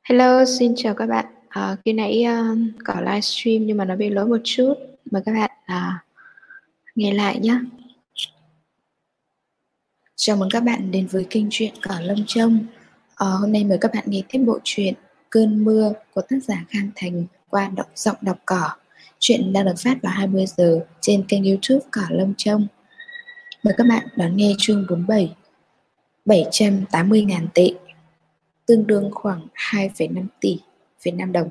Hello, xin chào các bạn. Khi nãy có livestream nhưng mà nó bị lỗi một chút. Mời các bạn nghe lại nhé. Chào mừng các bạn đến với kênh truyện Cỏ Lâm Trông. Hôm nay mời các bạn nghe tiếp bộ truyện Cơn Mưa của tác giả Khang Thành qua giọng đọc Cỏ. Truyện đang được phát vào 20 giờ trên kênh YouTube Cỏ Lâm Trông. Mời các bạn đón nghe chương 47. 780.000 tệ, tương đương khoảng 2,5 tỷ Việt Nam đồng.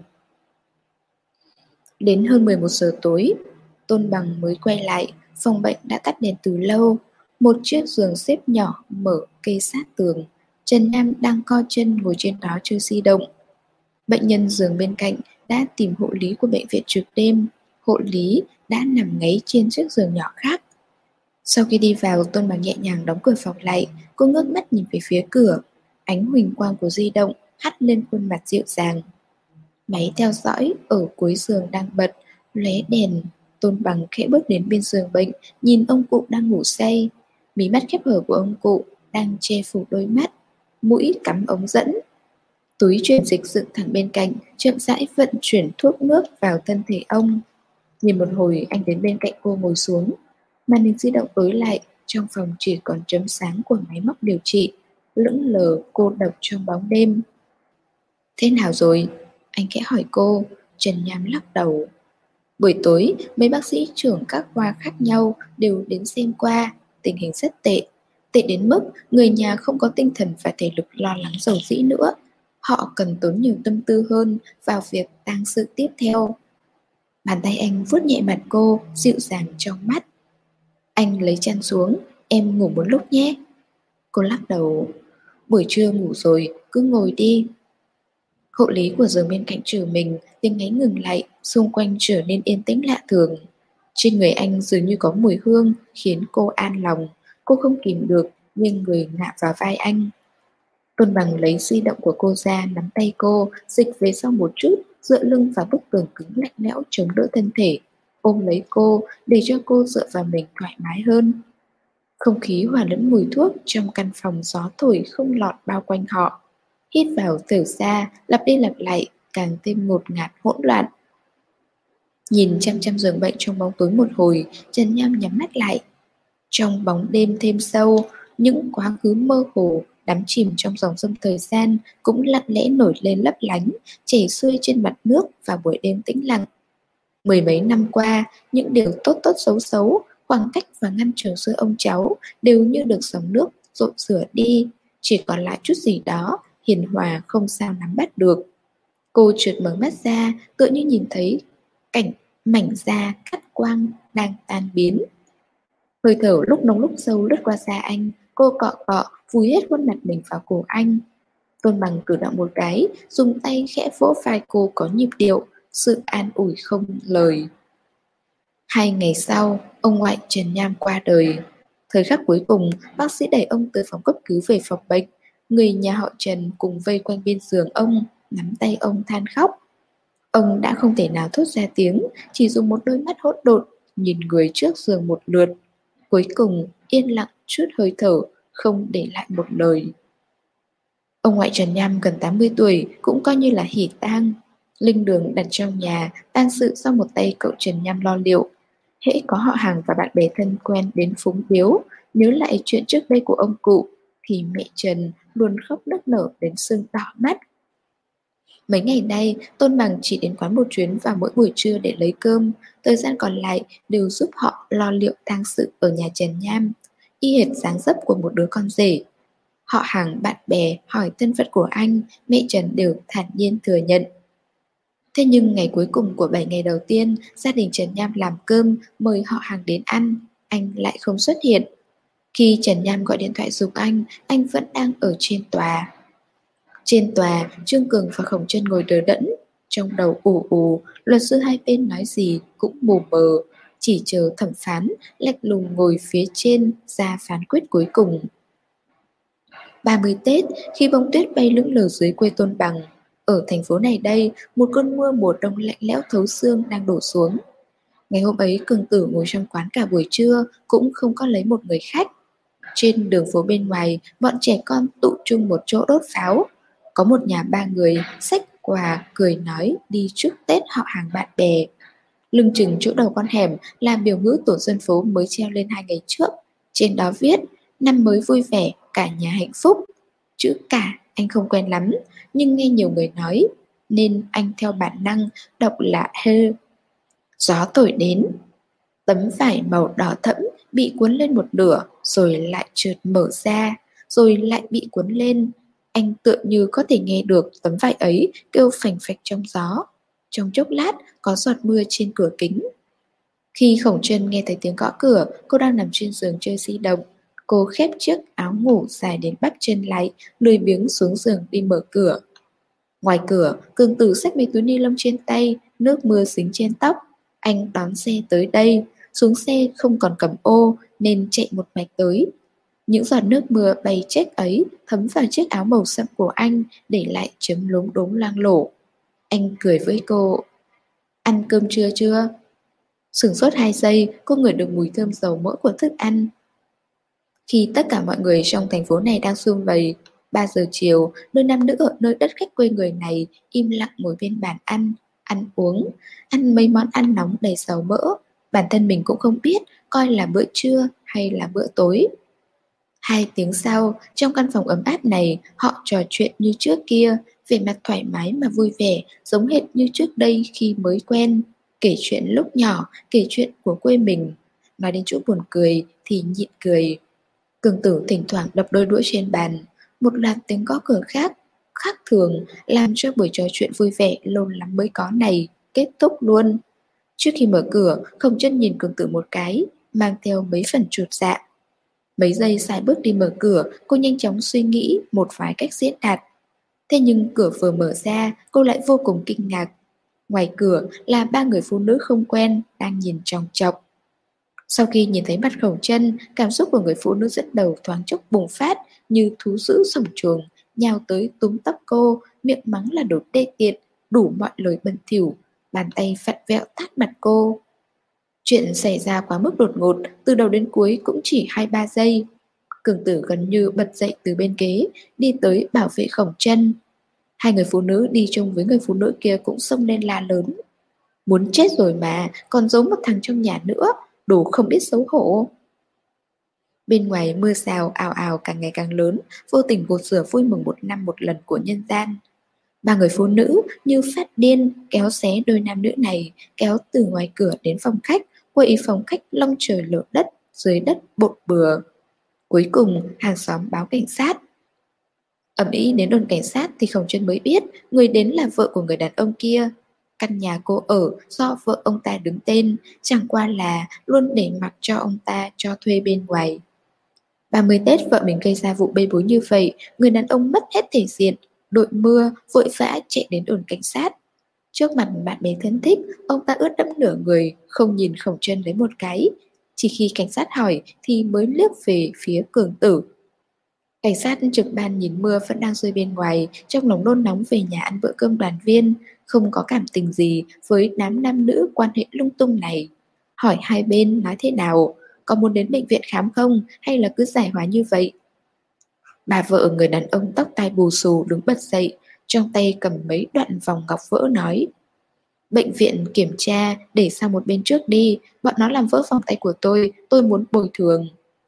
Đến hơn 11 giờ tối, Tôn Bằng mới quay lại. Phòng bệnh đã tắt đèn từ lâu. Một chiếc giường xếp nhỏ mở kê sát tường. Trần Nam đang co chân ngồi trên đó chơi di động. Bệnh nhân giường bên cạnh đã tìm hộ lý của bệnh viện trực đêm. Hộ lý đã nằm ngáy trên chiếc giường nhỏ khác. Sau khi đi vào, Tôn Bằng nhẹ nhàng đóng cửa phòng lại. Cô ngước mắt nhìn về phía cửa. Ánh huỳnh quang của di động hắt lên khuôn mặt dịu dàng. Máy theo dõi ở cuối giường đang bật, lóe đèn. Tôn Bằng khẽ bước đến bên giường bệnh, nhìn ông cụ đang ngủ say. Mí mắt khép hờ của ông cụ đang che phủ đôi mắt, mũi cắm ống dẫn. Túi truyền dịch dựng thẳng bên cạnh, chậm rãi vận chuyển thuốc nước vào thân thể ông. Nhìn một hồi, anh đến bên cạnh cô ngồi xuống. Màn hình di động tối lại, trong phòng chỉ còn chấm sáng của máy móc điều trị, lững lờ cô độc trong bóng đêm. Thế nào rồi? Anh khẽ hỏi cô. Trần Nham lắc đầu. Buổi tối, mấy bác sĩ trưởng các khoa khác nhau đều đến xem qua. Tình hình rất tệ. Tệ đến mức người nhà không có tinh thần và thể lực lo lắng rầu rĩ nữa. Họ cần tốn nhiều tâm tư hơn vào việc tang sự tiếp theo. Bàn tay anh vuốt nhẹ mặt cô, dịu dàng trong mắt. Anh lấy chăn xuống. Em ngủ một lúc nhé. Cô lắc đầu. Buổi trưa ngủ rồi, cứ ngồi đi. Hộ lý của giường bên cạnh trừ mình, tiếng ngáy ngừng lại, xung quanh trở nên yên tĩnh lạ thường. Trên người anh dường như có mùi hương, khiến cô an lòng. Cô không kìm được, nghiêng người ngã vào vai anh. Tôn Bằng lấy di động của cô ra, nắm tay cô, dịch về sau một chút, dựa lưng vào bức tường cứng lạnh lẽo chống đỡ thân thể, ôm lấy cô, để cho cô dựa vào mình thoải mái hơn. Không khí hòa lẫn mùi thuốc trong căn phòng, gió thổi không lọt bao quanh họ. Hít vào thở ra, lặp đi lặp lại, càng thêm ngột ngạt hỗn loạn. Nhìn chăm chăm giường bệnh trong bóng tối một hồi, Trần Nham nhắm mắt lại. Trong bóng đêm thêm sâu, những quá khứ mơ hồ đắm chìm trong dòng sông thời gian cũng lặng lẽ nổi lên lấp lánh, chảy xuôi trên mặt nước vào buổi đêm tĩnh lặng. Mười mấy năm qua, những điều tốt tốt xấu xấu, khoảng cách và ngăn trở giữa ông cháu đều như được dòng nước dội rửa đi, chỉ còn lại chút gì đó hiền hòa không sao nắm bắt được. Cô trượt mở mắt ra, tựa như nhìn thấy cảnh mảnh da cắt quang đang tan biến. Hơi thở lúc nóng lúc sâu lướt qua da anh, cô cọ cọ vùi hết khuôn mặt mình vào cổ anh. Tôn Bằng cử động một cái, dùng tay khẽ vỗ vai cô có nhịp điệu, sự an ủi không lời. 2 ngày sau, ông ngoại Trần Nham qua đời. Thời khắc cuối cùng, bác sĩ đẩy ông tới phòng cấp cứu về phòng bệnh. Người nhà họ Trần cùng vây quanh bên giường ông, nắm tay ông than khóc. Ông đã không thể nào thốt ra tiếng, chỉ dùng một đôi mắt hỗn độn nhìn người trước giường một lượt. Cuối cùng yên lặng chút hơi thở, không để lại một lời. Ông ngoại Trần Nham gần 80 tuổi cũng coi như là hỉ tang. Linh đường đặt trong nhà, tang sự do một tay cậu Trần Nham lo liệu. Hễ có họ hàng và bạn bè thân quen đến phúng biếu, nhớ lại chuyện trước đây của ông cụ, thì mẹ Trần luôn khóc nức nở đến sưng đỏ mắt. Mấy ngày nay, Tôn Bằng chỉ đến quán một chuyến vào mỗi buổi trưa để lấy cơm, thời gian còn lại đều giúp họ lo liệu tang sự ở nhà Trần Nham, y hệt dáng dấp của một đứa con rể. Họ hàng bạn bè hỏi thân phận của anh, mẹ Trần đều thản nhiên thừa nhận. Thế nhưng ngày cuối cùng của 7 ngày đầu tiên, gia đình Trần Nham làm cơm mời họ hàng đến ăn, anh lại không xuất hiện. Khi Trần Nham gọi điện thoại giúp anh vẫn đang ở trên tòa. Trên tòa, Trương Cường và Khổng Chân ngồi đờ đẫn, trong đầu ù ù, luật sư hai bên nói gì cũng mù mờ, chỉ chờ thẩm phán lạnh lùng ngồi phía trên ra phán quyết cuối cùng. 30 Tết, khi bông tuyết bay lững lờ dưới quê Tôn Bằng, ở thành phố này đây, một cơn mưa mùa đông lạnh lẽo thấu xương đang đổ xuống. Ngày hôm ấy, Cường Tử ngồi trong quán cả buổi trưa, cũng không có lấy một người khách. Trên đường phố bên ngoài, bọn trẻ con tụ chung một chỗ đốt pháo. Có một nhà ba người xách quà cười nói đi chúc Tết họ hàng bạn bè. Lưng chừng chỗ đầu con hẻm là biểu ngữ tổ dân phố mới treo lên 2 ngày trước. Trên đó viết năm mới vui vẻ, cả nhà hạnh phúc. Chữ cả anh không quen lắm, nhưng nghe nhiều người nói nên anh theo bản năng đọc là hơ. Gió thổi đến. Tấm vải màu đỏ thẫm bị cuốn lên một nửa, rồi lại chợt mở ra, rồi lại bị cuốn lên. Anh tựa như có thể nghe được tấm vải ấy kêu phành phạch trong gió. Trong chốc lát có giọt mưa trên cửa kính. Khi Khổng Trân nghe thấy tiếng gõ cửa, cô đang nằm trên giường chơi di động. Cô khép chiếc áo ngủ dài đến bắp chân lại, lười biếng xuống giường đi mở cửa. Ngoài cửa, Cường Tử xách mấy túi ni lông trên tay, nước mưa dính trên tóc. Anh đón xe tới đây, xuống xe không còn cầm ô nên chạy một mạch tới. Những giọt nước mưa bay trách ấy thấm vào chiếc áo màu sẫm của anh, để lại chấm lốm đốm loang lổ. Anh cười với cô. Ăn cơm trưa chưa? Sửng sốt 2 giây, cô ngửi được mùi thơm dầu mỡ của thức ăn. Khi tất cả mọi người trong thành phố này đang sum vầy, 3 giờ chiều, đôi nam nữ ở nơi đất khách quê người này im lặng ngồi bên bàn ăn uống, ăn mấy món ăn nóng đầy dầu mỡ. Bản thân mình cũng không biết coi là bữa trưa hay là bữa tối. 2 tiếng sau, trong căn phòng ấm áp này, họ trò chuyện như trước kia, vẻ mặt thoải mái mà vui vẻ, giống hệt như trước đây khi mới quen. Kể chuyện lúc nhỏ, kể chuyện của quê mình. Nói đến chỗ buồn cười thì nhịn cười. Cường Tử thỉnh thoảng đập đôi đũa trên bàn. Một loạt tiếng gõ cửa khác thường làm cho buổi trò chuyện vui vẻ lâu lắm mới có này kết thúc luôn. Trước khi mở cửa, Khổng Trân nhìn Cường Tử một cái, mang theo mấy phần chột dạ. Mấy giây xài bước đi mở cửa, cô nhanh chóng suy nghĩ một vài cách diễn đạt. Thế nhưng cửa vừa mở ra, cô lại vô cùng kinh ngạc. Ngoài cửa là 3 người phụ nữ không quen đang nhìn chòng chọc. Sau khi nhìn thấy mặt Khổng Trân, cảm xúc của người phụ nữ dẫn đầu thoáng chốc bùng phát như thú dữ sổng chuồng, nhào tới túm tóc cô, miệng mắng là đồ đê tiện, đủ mọi lời bẩn thỉu, bàn tay vặn vẹo tát mặt cô. Chuyện xảy ra quá mức đột ngột, từ đầu đến cuối cũng chỉ 2-3 giây. Cường Tử gần như bật dậy từ bên ghế, đi tới bảo vệ Khổng Trân. 2 người phụ nữ đi chung với người phụ nữ kia cũng xông lên la lớn. Muốn chết rồi mà, còn giấu một thằng trong nhà nữa, đồ không biết xấu hổ. Bên ngoài mưa rào ào ào càng ngày càng lớn, vô tình gột rửa vui mừng một năm một lần của nhân gian. 3 người phụ nữ như phát điên kéo xé đôi nam nữ này, kéo từ ngoài cửa đến phòng khách, quậy phòng khách long trời lở đất, dưới đất bột bừa. Cuối cùng hàng xóm báo cảnh sát. Ầm ĩ đến đồn cảnh sát thì Khổng Trân mới biết người đến là vợ của người đàn ông kia. Căn nhà cô ở do vợ ông ta đứng tên, chẳng qua là luôn để mặc cho ông ta cho thuê bên ngoài. 30 Tết vợ mình gây ra vụ bê bối như vậy, người đàn ông mất hết thể diện, đội mưa vội vã chạy đến đồn cảnh sát. Trước mặt bạn bè thân thích, ông ta ướt đẫm nửa người, không nhìn Khổng Trân lấy một cái. Chỉ khi cảnh sát hỏi thì mới liếc về phía Cường Tử. Cảnh sát trực ban nhìn mưa vẫn đang rơi bên ngoài, trong lòng nôn nóng về nhà ăn bữa cơm đoàn viên, không có cảm tình gì với đám nam nữ quan hệ lung tung này. Hỏi hai bên nói thế nào, có muốn đến bệnh viện khám không hay là cứ giải hòa như vậy? Bà vợ người đàn ông tóc tai bù xù đứng bật dậy, trong tay cầm mấy đoạn vòng ngọc vỡ nói. Bệnh viện kiểm tra, để sang một bên trước đi, bọn nó làm vỡ vòng tay của tôi muốn bồi thường.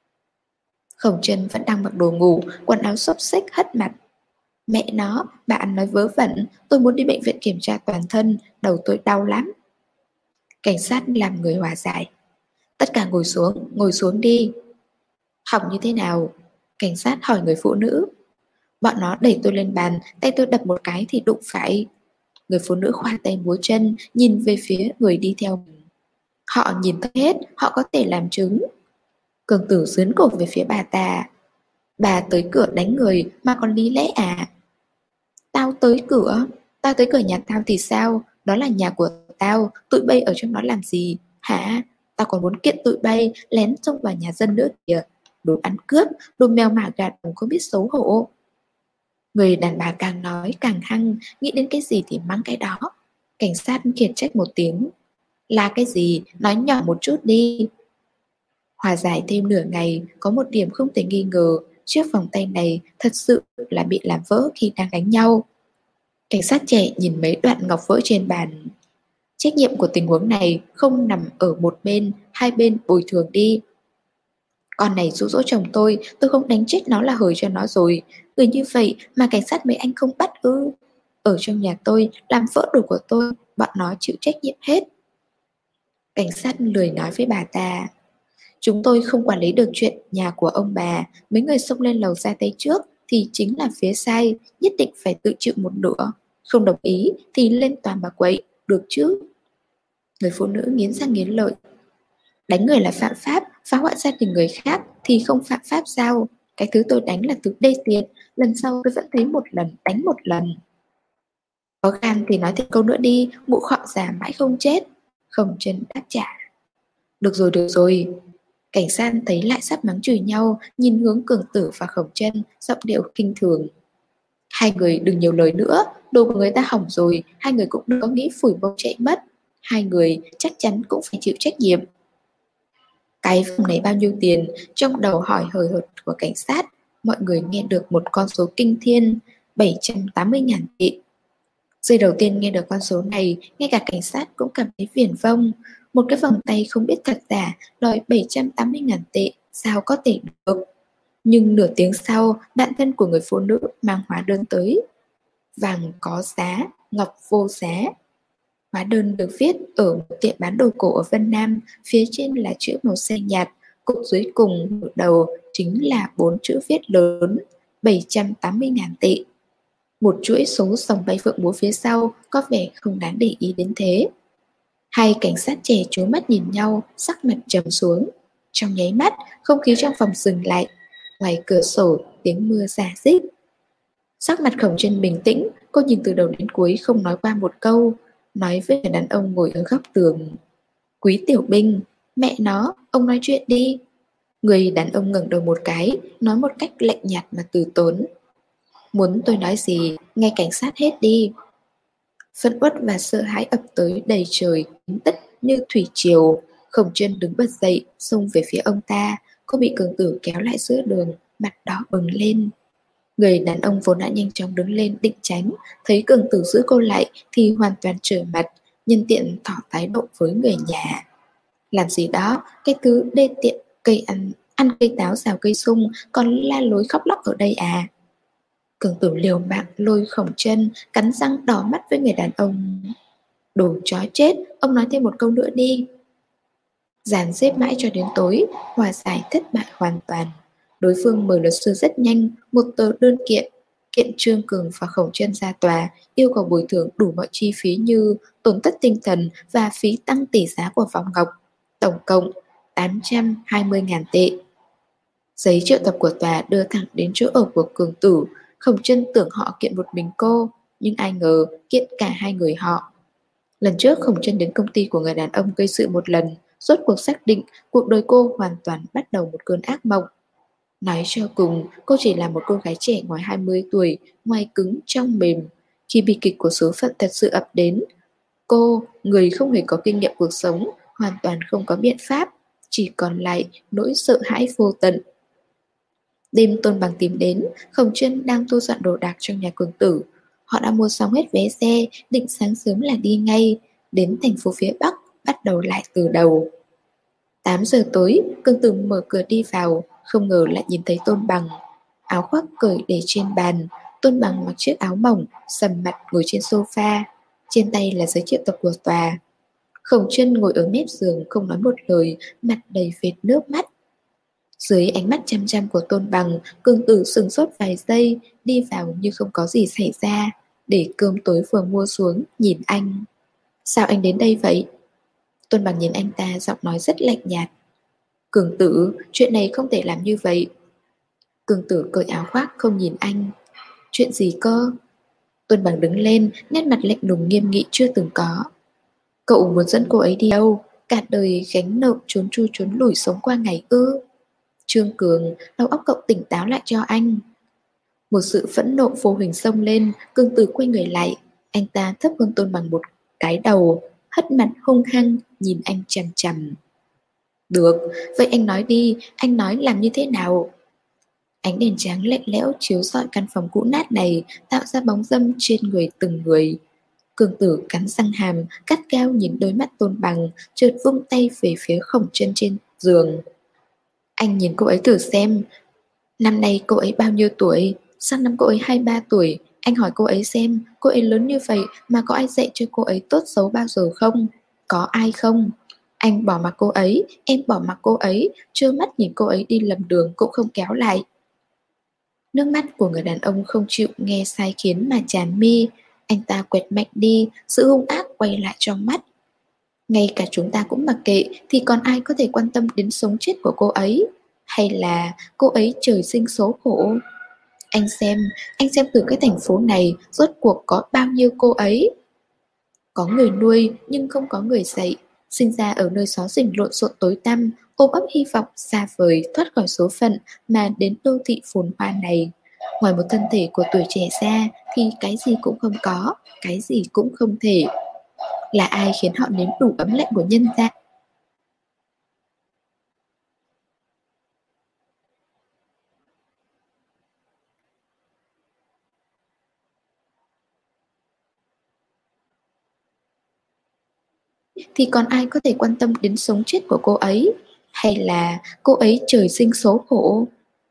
Khổng Trân vẫn đang mặc đồ ngủ, quần áo xốc xếch hất mặt. Mẹ nó, bạn nói vớ vẩn, tôi muốn đi bệnh viện kiểm tra toàn thân, đầu tôi đau lắm. Cảnh sát làm người hòa giải. Tất cả ngồi xuống đi. Hỏng như thế nào? Cảnh sát hỏi người phụ nữ. Bọn nó đẩy tôi lên bàn, tay tôi đập một cái thì đụng phải. Người phụ nữ khoa tay múa chân, nhìn về phía người đi theo mình. Họ nhìn thấy hết, họ có thể làm chứng. Cường Tử dướn cổ về phía bà ta. Bà tới cửa đánh người mà còn lý lẽ à? Tao tới cửa nhà tao thì sao? Đó là nhà của tao, tụi bay ở trong đó làm gì? Hả? Tao còn muốn kiện tụi bay lén xông vào nhà dân nữa kìa. Đồ ăn cướp, đồ mèo mả gạt không biết xấu hổ. Người đàn bà càng nói càng hăng, nghĩ đến cái gì thì mắng cái đó. Cảnh sát khiển trách một tiếng. Là cái gì? Nói nhỏ một chút đi. Hòa giải thêm nửa ngày, có một điểm không thể nghi ngờ, chiếc vòng tay này thật sự là bị làm vỡ khi đang đánh nhau. Cảnh sát trẻ nhìn mấy đoạn ngọc vỡ trên bàn. Trách nhiệm của tình huống này không nằm ở một bên, hai bên bồi thường đi. Con này dụ dỗ chồng tôi không đánh chết nó là hời cho nó rồi. Người như vậy mà cảnh sát mấy anh không bắt ư? Ở trong nhà tôi, làm vỡ đồ của tôi, bọn nó chịu trách nhiệm hết. Cảnh sát lười nói với bà ta. Chúng tôi không quản lý được chuyện nhà của ông bà. Mấy người xông lên lầu ra tay trước thì chính là phía sai, nhất định phải tự chịu một nửa. Không đồng ý thì lên tòa mà quậy, được chứ? Người phụ nữ nghiến răng nghiến lợi. Đánh người là phạm pháp, phá hoại gia đình người khác thì không phạm pháp sao? Cái thứ tôi đánh là thứ đê tiện, lần sau tôi vẫn thấy một lần, đánh một lần. Có gan thì nói thêm câu nữa đi, mụ khọ già mãi không chết. Khổng Chân đáp trả. Được rồi. Cảnh sát thấy lại sắp mắng chửi nhau, nhìn hướng Cường Tử và Khổng Chân, giọng điệu kinh thường. Hai người đừng nhiều lời nữa, đồ của người ta hỏng rồi, hai người cũng đừng có nghĩ phủi bông chạy mất. Hai người chắc chắn cũng phải chịu trách nhiệm. Cái phòng này bao nhiêu tiền? Trong đầu hỏi hời hợt của cảnh sát, mọi người nghe được một con số kinh thiên, 780.000 tệ. Giây đầu tiên nghe được con số này, ngay cả cảnh sát cũng cảm thấy viển vông. Một cái vòng tay không biết thật giả, đòi 780.000 tệ, sao có thể được? Nhưng nửa tiếng sau, bạn thân của người phụ nữ mang hóa đơn tới. Vàng có giá, ngọc vô giá. Hóa đơn được viết ở một tiệm bán đồ cổ ở Vân Nam, phía trên là chữ màu xanh nhạt, cột dưới cùng nửa đầu chính là 4 chữ viết lớn, 780.000 tệ. Một chuỗi số sòng bay phượng múa phía sau có vẻ không đáng để ý đến thế. Hai cảnh sát trẻ trố mắt nhìn nhau, sắc mặt trầm xuống. Trong nháy mắt, không khí trong phòng dừng lại. Ngoài cửa sổ, tiếng mưa rả rích. Sắc mặt Khổng Chân bình tĩnh, cô nhìn từ đầu đến cuối không nói qua một câu, nói với người đàn ông ngồi ở góc tường. Quý Tiểu Binh, mẹ nó, ông nói chuyện đi. Người đàn ông ngẩng đầu một cái, nói một cách lạnh nhạt mà từ tốn. Muốn tôi nói gì, nghe cảnh sát hết đi. Phẫn uất và sợ hãi ập tới đầy trời, kín tất như thủy triều. Khổng Chân đứng bật dậy, xông về phía ông ta. Cô bị Cường Tử kéo lại giữa đường, mặt đỏ bừng lên. Người đàn ông vốn đã nhanh chóng đứng lên định tránh, thấy Cường Tử giữ cô lại thì hoàn toàn trở mặt, nhân tiện tỏ thái độ với người nhà. Làm gì đó, cái thứ đê tiện cây ăn cây táo rào cây sung, còn la lối khóc lóc ở đây à? Cường Tử liều mạng lôi Khổng Chân, cắn răng đỏ mắt với người đàn ông. Đồ chó chết, ông nói thêm một câu nữa đi. Dàn xếp mãi cho đến tối, hòa giải thất bại hoàn toàn. Đối phương mời luật sư rất nhanh, một tờ đơn kiện Trương Cường và Khổng Chân ra tòa, yêu cầu bồi thường đủ mọi chi phí như tổn thất tinh thần và phí tăng tỷ giá của vòng ngọc, tổng cộng 820.000 tệ. Giấy triệu tập của tòa đưa thẳng đến chỗ ở của Cường Tử. Khổng Chân tưởng họ kiện một mình cô, nhưng ai ngờ kiện cả hai người họ. Lần trước Khổng Chân đến công ty của người đàn ông gây sự một lần, rốt cuộc xác định cuộc đời cô hoàn toàn bắt đầu một cơn ác mộng. Nói cho cùng, cô chỉ là một cô gái trẻ ngoài 20 tuổi, ngoài cứng trong mềm. Khi bi kịch của số phận thật sự ập đến, cô, người không hề có kinh nghiệm cuộc sống, hoàn toàn không có biện pháp, chỉ còn lại nỗi sợ hãi vô tận. Đêm Tôn Bằng tìm đến, Khổng Chân đang thu dọn đồ đạc trong nhà Cường Tử. Họ đã mua xong hết vé xe, định sáng sớm là đi ngay, đến thành phố phía Bắc, bắt đầu lại từ đầu. 8 giờ tối, Cường Tử mở cửa đi vào, không ngờ lại nhìn thấy Tôn Bằng. Áo khoác cởi để trên bàn, Tôn Bằng mặc chiếc áo mỏng, sầm mặt ngồi trên sofa, trên tay là giấy triệu tập của tòa. Khổng Chân ngồi ở mép giường không nói một lời, mặt đầy vệt nước mắt. Dưới ánh mắt chăm chăm của Tôn Bằng, Cường Tử sững sốt vài giây, đi vào như không có gì xảy ra, để cơm tối vừa mua xuống, nhìn anh. Sao anh đến đây vậy? Tôn Bằng nhìn anh ta, giọng nói rất lạnh nhạt. Cường Tử, chuyện này không thể làm như vậy. Cường Tử cởi áo khoác không nhìn anh. Chuyện gì cơ? Tôn Bằng đứng lên, nét mặt lạnh lùng nghiêm nghị chưa từng có. Cậu muốn dẫn cô ấy đi đâu? Cả đời gánh nợ trốn chui trốn lủi sống qua ngày ư? Trương Cường, đầu óc cậu tỉnh táo lại cho anh. Một sự phẫn nộ vô hình xông lên, Cường Tử quay người lại. Anh ta thấp hơn Tôn Bằng một cái đầu, hất mặt hung hăng, nhìn anh chằm chằm. Được, vậy anh nói đi, anh nói làm như thế nào? Ánh đèn trắng lạnh lẽo chiếu rọi căn phòng cũ nát này, tạo ra bóng râm trên người từng người. Cường Tử cắn răng hàm, cắt cao nhìn đôi mắt Tôn Bằng, chợt vung tay về phía Khổng Chân trên giường. Anh nhìn cô ấy thử xem, năm nay cô ấy bao nhiêu tuổi? Sang năm cô ấy 23 tuổi. Anh hỏi cô ấy xem, cô ấy lớn như vậy mà có ai dạy cho cô ấy tốt xấu bao giờ không? Có ai không? Anh bỏ mặc cô ấy, em bỏ mặc cô ấy, trơ mắt nhìn cô ấy đi lầm đường cũng không kéo lại. Nước mắt của người đàn ông không chịu nghe sai khiến mà tràn mi. Anh ta quẹt mạnh đi, sự hung ác quay lại trong mắt. Ngay cả chúng ta cũng mặc kệ thì còn ai có thể quan tâm đến sống chết của cô ấy? Hay là cô ấy trời sinh số khổ? Anh xem từ cái thành phố này rốt cuộc có bao nhiêu cô ấy? Có người nuôi nhưng không có người dạy, sinh ra ở nơi xó xỉnh lộn xộn tối tăm, ôm ấp hy vọng xa vời thoát khỏi số phận mà đến đô thị phồn hoa này. Ngoài một thân thể của tuổi trẻ ra thì cái gì cũng không có, cái gì cũng không thể. Là ai khiến họ nếm đủ ấm lạnh của nhân gian? Thì còn ai có thể quan tâm đến sống chết của cô ấy? Hay là cô ấy trời sinh số khổ?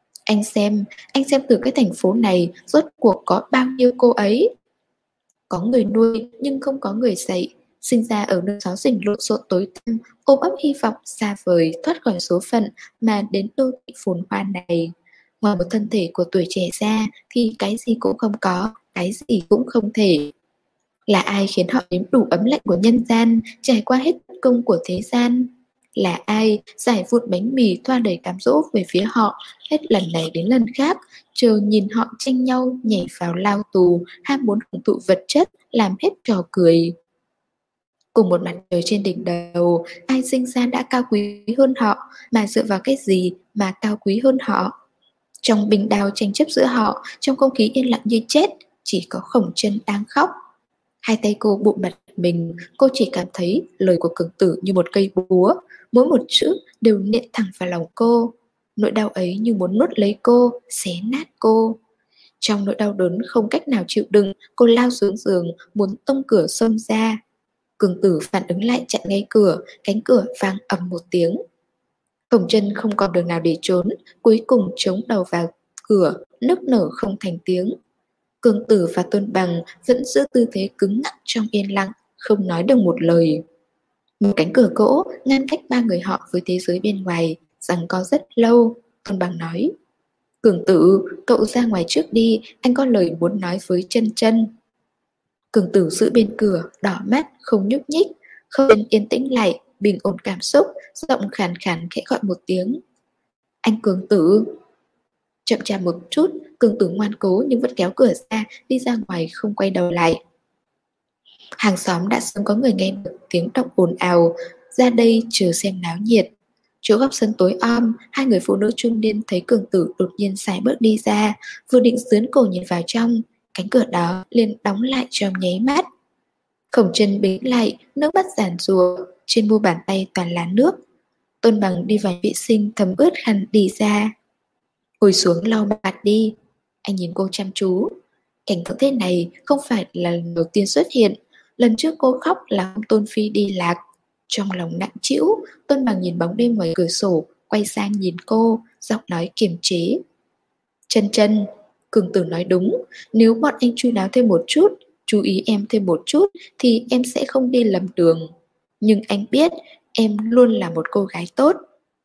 Anh xem từ cái thành phố này rốt cuộc có bao nhiêu cô ấy? Có người nuôi nhưng không có người dạy, sinh ra ở nơi xó xỉnh lộn xộn tối tăm, ôm ấp hy vọng xa vời thoát khỏi số phận mà đến đô thị phồn hoa này. Ngoài một thân thể của tuổi trẻ ra thì cái gì cũng không có, cái gì cũng không thể. Là ai khiến họ nếm đủ ấm lạnh của nhân gian, trải qua hết bất công của thế gian? Là ai giải vụn bánh mì thoa đầy cám dỗ về phía họ, hết lần này đến lần khác, chờ nhìn họ tranh nhau nhảy vào lao tù, ham muốn hưởng thụ vật chất, làm hết trò cười. Cùng một mặt trời trên đỉnh đầu, ai sinh ra đã cao quý hơn họ, mà dựa vào cái gì mà cao quý hơn họ? Trong bình đao tranh chấp giữa họ, trong không khí yên lặng như chết, chỉ có Khổng Chân đang khóc. Hai tay cô bụng mặt mình, cô chỉ cảm thấy lời của Cường Tử như một cây búa, mỗi một chữ đều nện thẳng vào lòng cô. Nỗi đau ấy như muốn nuốt lấy cô, xé nát cô. Trong nỗi đau đớn không cách nào chịu đựng, cô lao xuống giường, muốn tông cửa xông ra. Cường Tử phản ứng lại chặn ngay cửa, cánh cửa vang ầm một tiếng. Khổng Chân không còn đường nào để trốn, cuối cùng chống đầu vào cửa, nức nở không thành tiếng. Cường Tử và Tôn Bằng vẫn giữ tư thế cứng ngắc trong yên lặng, không nói được một lời. Một cánh cửa gỗ ngăn cách ba người họ với thế giới bên ngoài, giằng co rất lâu. Tôn Bằng nói: Cường Tử, cậu ra ngoài trước đi, anh có lời muốn nói với Chân Chân. Cường Tử giữ bên cửa, đỏ mắt, không nhúc nhích. Không yên tĩnh lại, bình ổn cảm xúc, giọng khàn khàn khẽ gọi một tiếng. Anh Cường Tử. Chậm chạp một chút, Cường Tử ngoan cố nhưng vẫn kéo cửa ra, đi ra ngoài không quay đầu lại. Hàng xóm đã sớm có người nghe được tiếng động ồn ào, ra đây chờ xem náo nhiệt. Chỗ góc sân tối om, hai người phụ nữ trung niên thấy Cường Tử đột nhiên sải bước đi ra, vừa định xướn cổ nhìn vào trong, cánh cửa đó liền đóng lại trong nháy mắt. Khổng Chân bế lại, nước mắt giàn giụa, trên mu bàn tay toàn là nước. Tôn Bằng đi vào vệ sinh thấm ướt khăn đi ra. Ngồi xuống lau mặt đi. Anh nhìn cô chăm chú. Cảnh tượng thế này không phải là lần đầu tiên xuất hiện. Lần trước cô khóc là hôm Tôn Phi đi lạc. Trong lòng nặng trĩu, Tôn Bằng nhìn bóng đêm ngoài cửa sổ, quay sang nhìn cô, giọng nói kiềm chế. Chân Chân, Cường Tử nói đúng, nếu bọn anh chu đáo thêm một chút, chú ý em thêm một chút thì em sẽ không đi lầm đường. Nhưng anh biết em luôn là một cô gái tốt.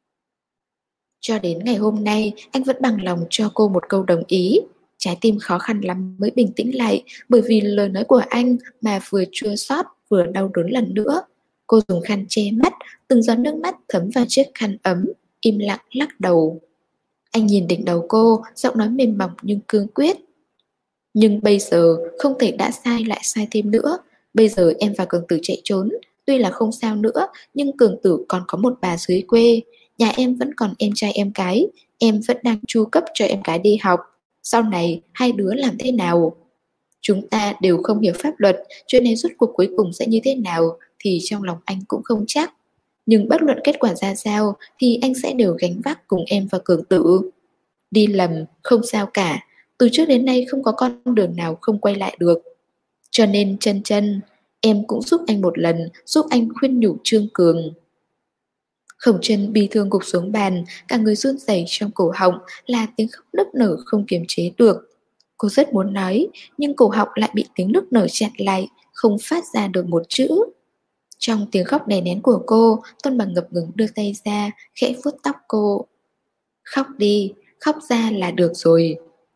Cho đến ngày hôm nay, anh vẫn bằng lòng cho cô một câu đồng ý. Trái tim khó khăn lắm mới bình tĩnh lại, bởi vì lời nói của anh mà vừa chua xót vừa đau đớn lần nữa. Cô dùng khăn che mắt, từng giọt nước mắt thấm vào chiếc khăn ấm, im lặng lắc đầu. Anh nhìn đỉnh đầu cô, giọng nói mềm mỏng nhưng cương quyết. Nhưng bây giờ không thể đã sai lại sai thêm nữa. Bây giờ em và Cường Tử chạy trốn, tuy là không sao nữa, nhưng Cường Tử còn có một bà dưới quê. Nhà em vẫn còn em trai em cái, em vẫn đang chu cấp cho em cái đi học. Sau này hai đứa làm thế nào? Chúng ta đều không hiểu pháp luật, chuyện này rốt cuộc cuối cùng sẽ như thế nào thì trong lòng anh cũng không chắc. Nhưng bất luận kết quả ra sao thì anh sẽ đều gánh vác cùng em và Cường Tử. Đi lầm, không sao cả. Từ trước đến nay không có con đường nào không quay lại được. Cho nên Chân Chân, em cũng giúp anh một lần, giúp anh khuyên nhủ Trương Cường. Khổng Chân bi thương gục xuống bàn, cả người run rẩy trong cổ họng là tiếng khóc nức nở không kiềm chế được. Cô rất muốn nói, nhưng cổ họng lại bị tiếng nức nở chặn lại, không phát ra được một chữ. Trong tiếng khóc đè nén của cô, Tôn Bằng ngập ngừng đưa tay ra, khẽ vuốt tóc cô. Khóc đi, khóc ra là được rồi.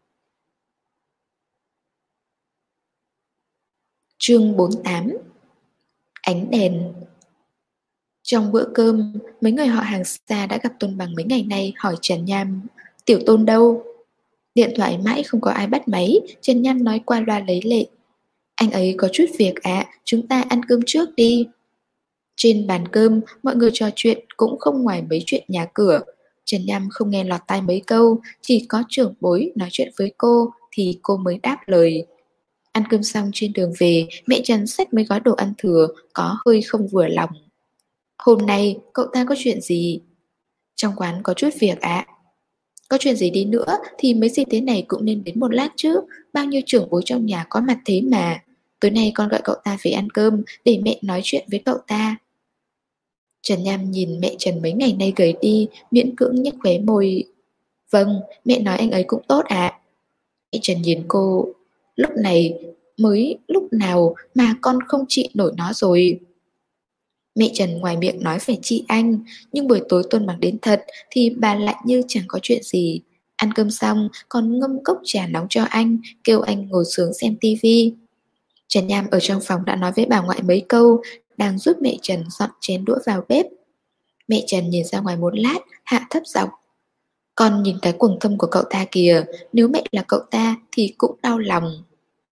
Chương 48. Ánh đèn. Trong bữa cơm, mấy người họ hàng xa đã gặp Tôn Bằng mấy ngày nay, hỏi Trần Nham, Tiểu Tôn đâu? Điện thoại mãi không có ai bắt máy, Trần Nham nói qua loa lấy lệ. Anh ấy có chút việc ạ, chúng ta ăn cơm trước đi. Trên bàn cơm, mọi người trò chuyện cũng không ngoài mấy chuyện nhà cửa. Trần Nham không nghe lọt tai mấy câu, chỉ có trưởng bối nói chuyện với cô thì cô mới đáp lời. Ăn cơm xong trên đường về, mẹ Trần xách mấy gói đồ ăn thừa, có hơi không vừa lòng. Hôm nay cậu ta có chuyện gì? Trong quán có chút việc ạ. Có chuyện gì đi nữa thì mấy dịp thế này cũng nên đến một lát chứ. Bao nhiêu trưởng bối trong nhà có mặt thế mà. Tối nay con gọi cậu ta về ăn cơm để mẹ nói chuyện với cậu ta. Trần Nham nhìn mẹ Trần mấy ngày nay gầy đi, miễn cưỡng nhếch khóe môi. Vâng, mẹ nói anh ấy cũng tốt ạ. Mẹ Trần nhìn cô. Lúc này mới lúc nào mà con không trị nổi nó rồi. Mẹ Trần ngoài miệng nói phải trị anh, nhưng buổi tối Tôn Bằng đến thật thì bà lại như chẳng có chuyện gì. Ăn cơm xong còn ngâm cốc trà nóng cho anh, kêu anh ngồi xuống xem tivi. Trần Nham ở trong phòng đã nói với bà ngoại mấy câu, đang giúp mẹ Trần dọn chén đũa vào bếp. Mẹ Trần nhìn ra ngoài một lát, hạ thấp giọng. Con nhìn cái quầng thâm của cậu ta kìa, nếu mẹ là cậu ta thì cũng đau lòng.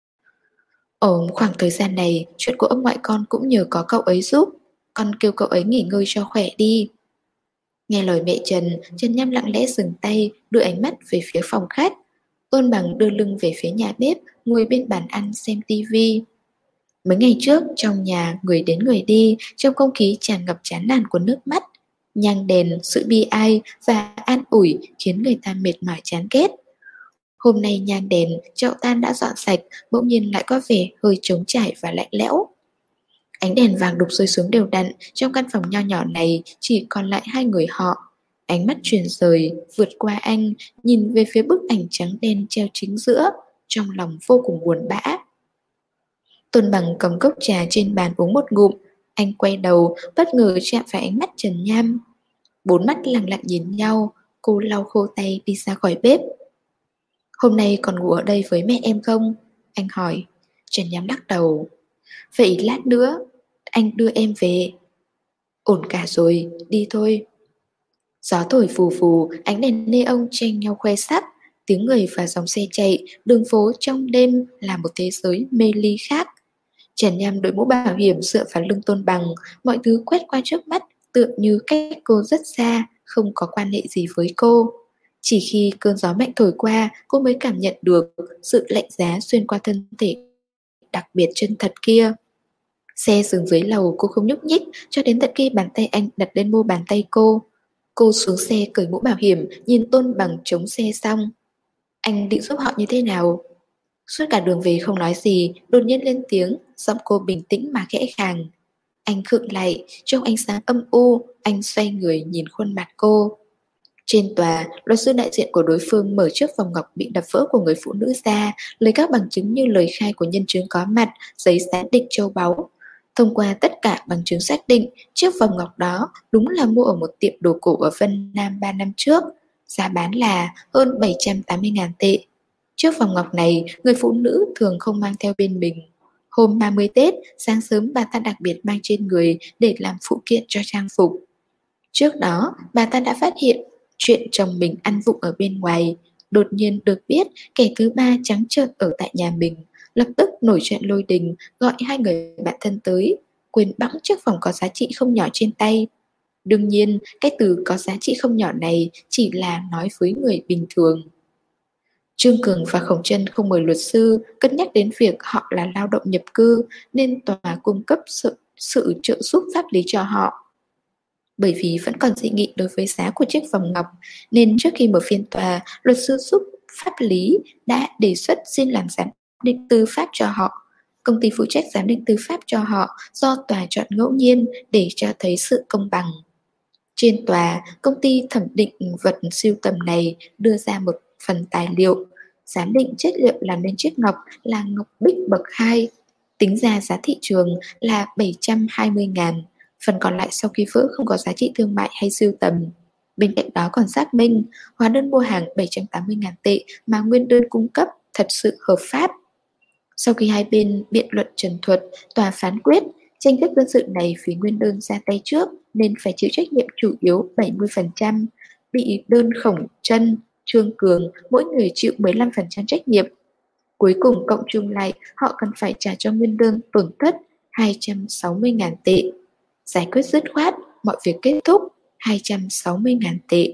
Ở khoảng thời gian này, chuyện của ông ngoại con cũng nhờ có cậu ấy giúp. Con kêu cậu ấy nghỉ ngơi cho khỏe đi. Nghe lời mẹ Trần, Trần Nham lặng lẽ dừng tay, đưa ánh mắt về phía phòng khách. Tôn Bằng đưa lưng về phía nhà bếp, ngồi bên bàn ăn xem tivi. Mấy ngày trước, trong nhà người đến người đi, trong không khí tràn ngập chán nản của nước mắt. Nhang đèn, sự bi ai và an ủi khiến người ta mệt mỏi chán ghét. Hôm nay nhang đèn, chậu than đã dọn sạch, bỗng nhiên lại có vẻ hơi trống trải và lạnh lẽo. Ánh đèn vàng đục rơi xuống đều đặn, trong căn phòng nho nhỏ này chỉ còn lại hai người họ. Ánh mắt chuyển rời, vượt qua anh, nhìn về phía bức ảnh trắng đen treo chính giữa, trong lòng vô cùng buồn bã. Tôn Bằng cầm cốc trà trên bàn uống một ngụm, anh quay đầu, bất ngờ chạm phải ánh mắt Trần Nham. Bốn mắt lặng lặng nhìn nhau, cô lau khô tay đi ra khỏi bếp. Hôm nay còn ngủ ở đây với mẹ em không? Anh hỏi. Trần Nham lắc đầu. Vậy lát nữa, anh đưa em về. Ổn cả rồi, đi thôi. Gió thổi phù phù, ánh đèn neon tranh nhau khoe sắc. Tiếng người và dòng xe chạy, đường phố trong đêm là một thế giới mê ly khác. Trần Nham đội mũ bảo hiểm dựa vào lưng Tôn Bằng, mọi thứ quét qua trước mắt, tựa như cách cô rất xa, không có quan hệ gì với cô. Chỉ khi cơn gió mạnh thổi qua, cô mới cảm nhận được sự lạnh giá xuyên qua thân thể đặc biệt chân thật kia. Xe dừng dưới lầu, cô không nhúc nhích cho đến tận khi bàn tay anh đặt lên mu bàn tay cô. Cô xuống xe cởi mũ bảo hiểm, nhìn Tôn Bằng chống xe xong. Anh định giúp họ như thế nào? Suốt cả đường về không nói gì, đột nhiên lên tiếng, giọng cô bình tĩnh mà khẽ khàng. Anh khựng lại, trong ánh sáng âm u, anh xoay người nhìn khuôn mặt cô. Trên tòa, luật sư đại diện của đối phương mở chiếc vòng ngọc bị đập vỡ của người phụ nữ ra, lấy các bằng chứng như lời khai của nhân chứng có mặt, giấy giám định châu báu. Thông qua tất cả bằng chứng xác định, chiếc vòng ngọc đó đúng là mua ở một tiệm đồ cổ ở Vân Nam 3 năm trước. Giá bán là hơn 780.000 tệ. Chiếc vòng ngọc này, người phụ nữ thường không mang theo bên mình. Hôm 30 Tết, sáng sớm bà ta đặc biệt mang trên người để làm phụ kiện cho trang phục. Trước đó, bà ta đã phát hiện chuyện chồng mình ăn vụng ở bên ngoài. Đột nhiên được biết kẻ thứ ba trắng trợn ở tại nhà mình, lập tức nổi trận lôi đình, gọi hai người bạn thân tới, quên bẵng chiếc vòng có giá trị không nhỏ trên tay. Đương nhiên, cái từ có giá trị không nhỏ này chỉ là nói với người bình thường. Trương Cường và Khổng Chân không mời luật sư, cân nhắc đến việc họ là lao động nhập cư nên tòa cung cấp sự trợ giúp pháp lý cho họ. Bởi vì vẫn còn dị nghị đối với giá của chiếc vòng ngọc, nên trước khi mở phiên tòa, luật sư giúp pháp lý đã đề xuất xin làm giám định tư pháp cho họ. Công ty phụ trách giám định tư pháp cho họ do tòa chọn ngẫu nhiên để cho thấy sự công bằng. Trên tòa, công ty thẩm định vật sưu tầm này đưa ra một phần tài liệu, giám định chất liệu làm nên chiếc ngọc là ngọc bích bậc 2, tính ra giá thị trường là 720.000, phần còn lại sau khi vỡ không có giá trị thương mại hay sưu tầm. Bên cạnh đó còn xác minh, hóa đơn mua hàng 780.000 tệ mà nguyên đơn cung cấp thật sự hợp pháp. Sau khi hai bên biện luận trần thuật, tòa phán quyết, tranh chấp dân sự này phía nguyên đơn ra tay trước nên phải chịu trách nhiệm chủ yếu 70%, bị đơn Khổng Trân, Trương Cường mỗi người chịu 15% trách nhiệm. Cuối cùng cộng chung lại, họ cần phải trả cho nguyên đơn tổn thất 260.000 tệ. Giải quyết dứt khoát, mọi việc kết thúc, 260.000 tệ.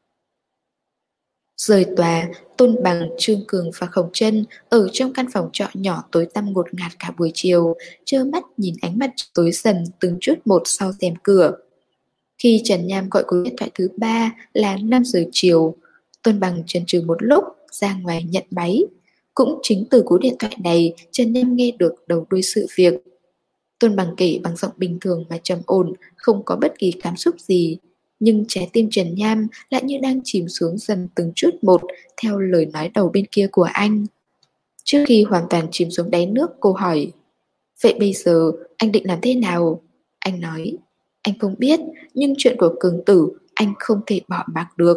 Rời tòa, Tôn Bằng, Trương Cường và Khổng Trân ở trong căn phòng trọ nhỏ tối tăm ngột ngạt cả buổi chiều, trơ mắt nhìn ánh mặt tối dần từng chút một sau rèm cửa. Khi Trần Nham gọi cú điện thoại thứ 3 là 5 giờ chiều, Tôn Bằng chần chừ một lúc ra ngoài nhận máy. Cũng chính từ cú điện thoại này, Trần Nham nghe được đầu đuôi sự việc. Tôn Bằng kể bằng giọng bình thường mà trầm ổn, không có bất kỳ cảm xúc gì. Nhưng trái tim Trần Nham lại như đang chìm xuống dần từng chút một theo lời nói đầu bên kia của anh. Trước khi hoàn toàn chìm xuống đáy nước, cô hỏi: "Vậy bây giờ anh định làm thế nào?" Anh nói: "Anh không biết, nhưng chuyện của Cường Tử anh không thể bỏ mặc được."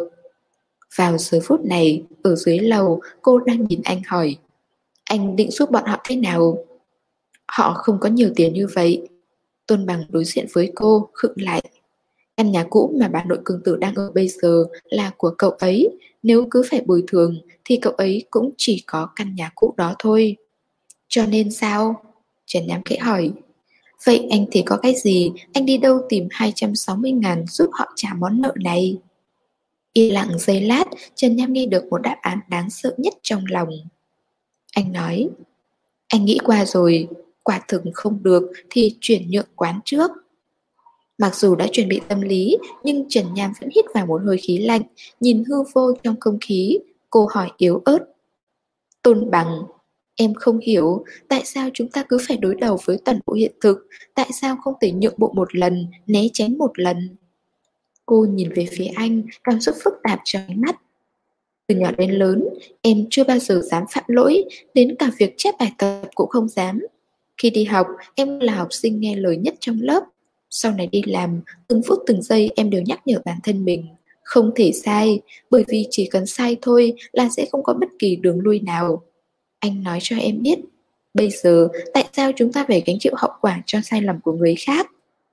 Vào giờ phút này, ở dưới lầu, cô đang nhìn anh hỏi: "Anh định giúp bọn họ thế nào?" "Họ không có nhiều tiền như vậy." Tôn Bằng đối diện với cô, khựng lại. "Căn nhà cũ mà bà nội Cường Tử đang ở bây giờ là của cậu ấy. Nếu cứ phải bồi thường thì cậu ấy cũng chỉ có căn nhà cũ đó thôi." "Cho nên sao?" Trần Nham khẽ hỏi. "Vậy anh thì có cái gì? Anh đi đâu tìm 260.000 giúp họ trả món nợ này?" Yên lặng giây lát, Trần Nham nghe được một đáp án đáng sợ nhất trong lòng. Anh nói: "Anh nghĩ qua rồi, quả thực không được thì chuyển nhượng quán trước." Mặc dù đã chuẩn bị tâm lý, nhưng Trần Nham vẫn hít vào một hơi khí lạnh, nhìn hư vô trong không khí. Cô hỏi yếu ớt: "Tôn Bằng, em không hiểu tại sao chúng ta cứ phải đối đầu với toàn bộ hiện thực, tại sao không thể nhượng bộ một lần, né tránh một lần?" Cô nhìn về phía anh, cảm xúc phức tạp trong ánh mắt. "Từ nhỏ đến lớn, em chưa bao giờ dám phạm lỗi, đến cả việc chép bài tập cũng không dám. Khi đi học, em là học sinh nghe lời nhất trong lớp. Sau này đi làm, từng phút từng giây em đều nhắc nhở bản thân mình, không thể sai, bởi vì chỉ cần sai thôi là sẽ không có bất kỳ đường lui nào. Anh nói cho em biết, bây giờ tại sao chúng ta phải gánh chịu hậu quả cho sai lầm của người khác?"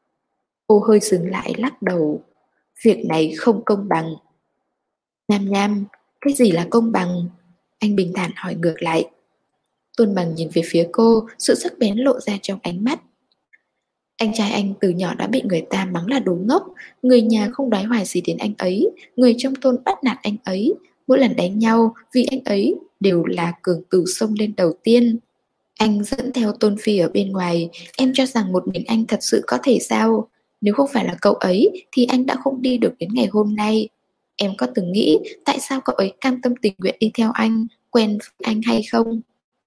Cô hơi dừng lại lắc đầu. "Việc này không công bằng." "Nham Nham, cái gì là công bằng?" Anh bình thản hỏi ngược lại. Tôn Bằng nhìn về phía cô, sự sắc bén lộ ra trong ánh mắt. Anh trai anh từ nhỏ đã bị người ta mắng là đồ ngốc, người nhà không đoái hoài gì đến anh ấy, người trong thôn bắt nạt anh ấy, mỗi lần đánh nhau vì anh ấy đều là Cường Tử xông lên đầu tiên. Anh dẫn theo Tôn Phi ở bên ngoài, em cho rằng một mình anh thật sự có thể sao? Nếu không phải là cậu ấy thì anh đã không đi được đến ngày hôm nay. Em có từng nghĩ tại sao cậu ấy cam tâm tình nguyện đi theo anh, quen với anh hay không?"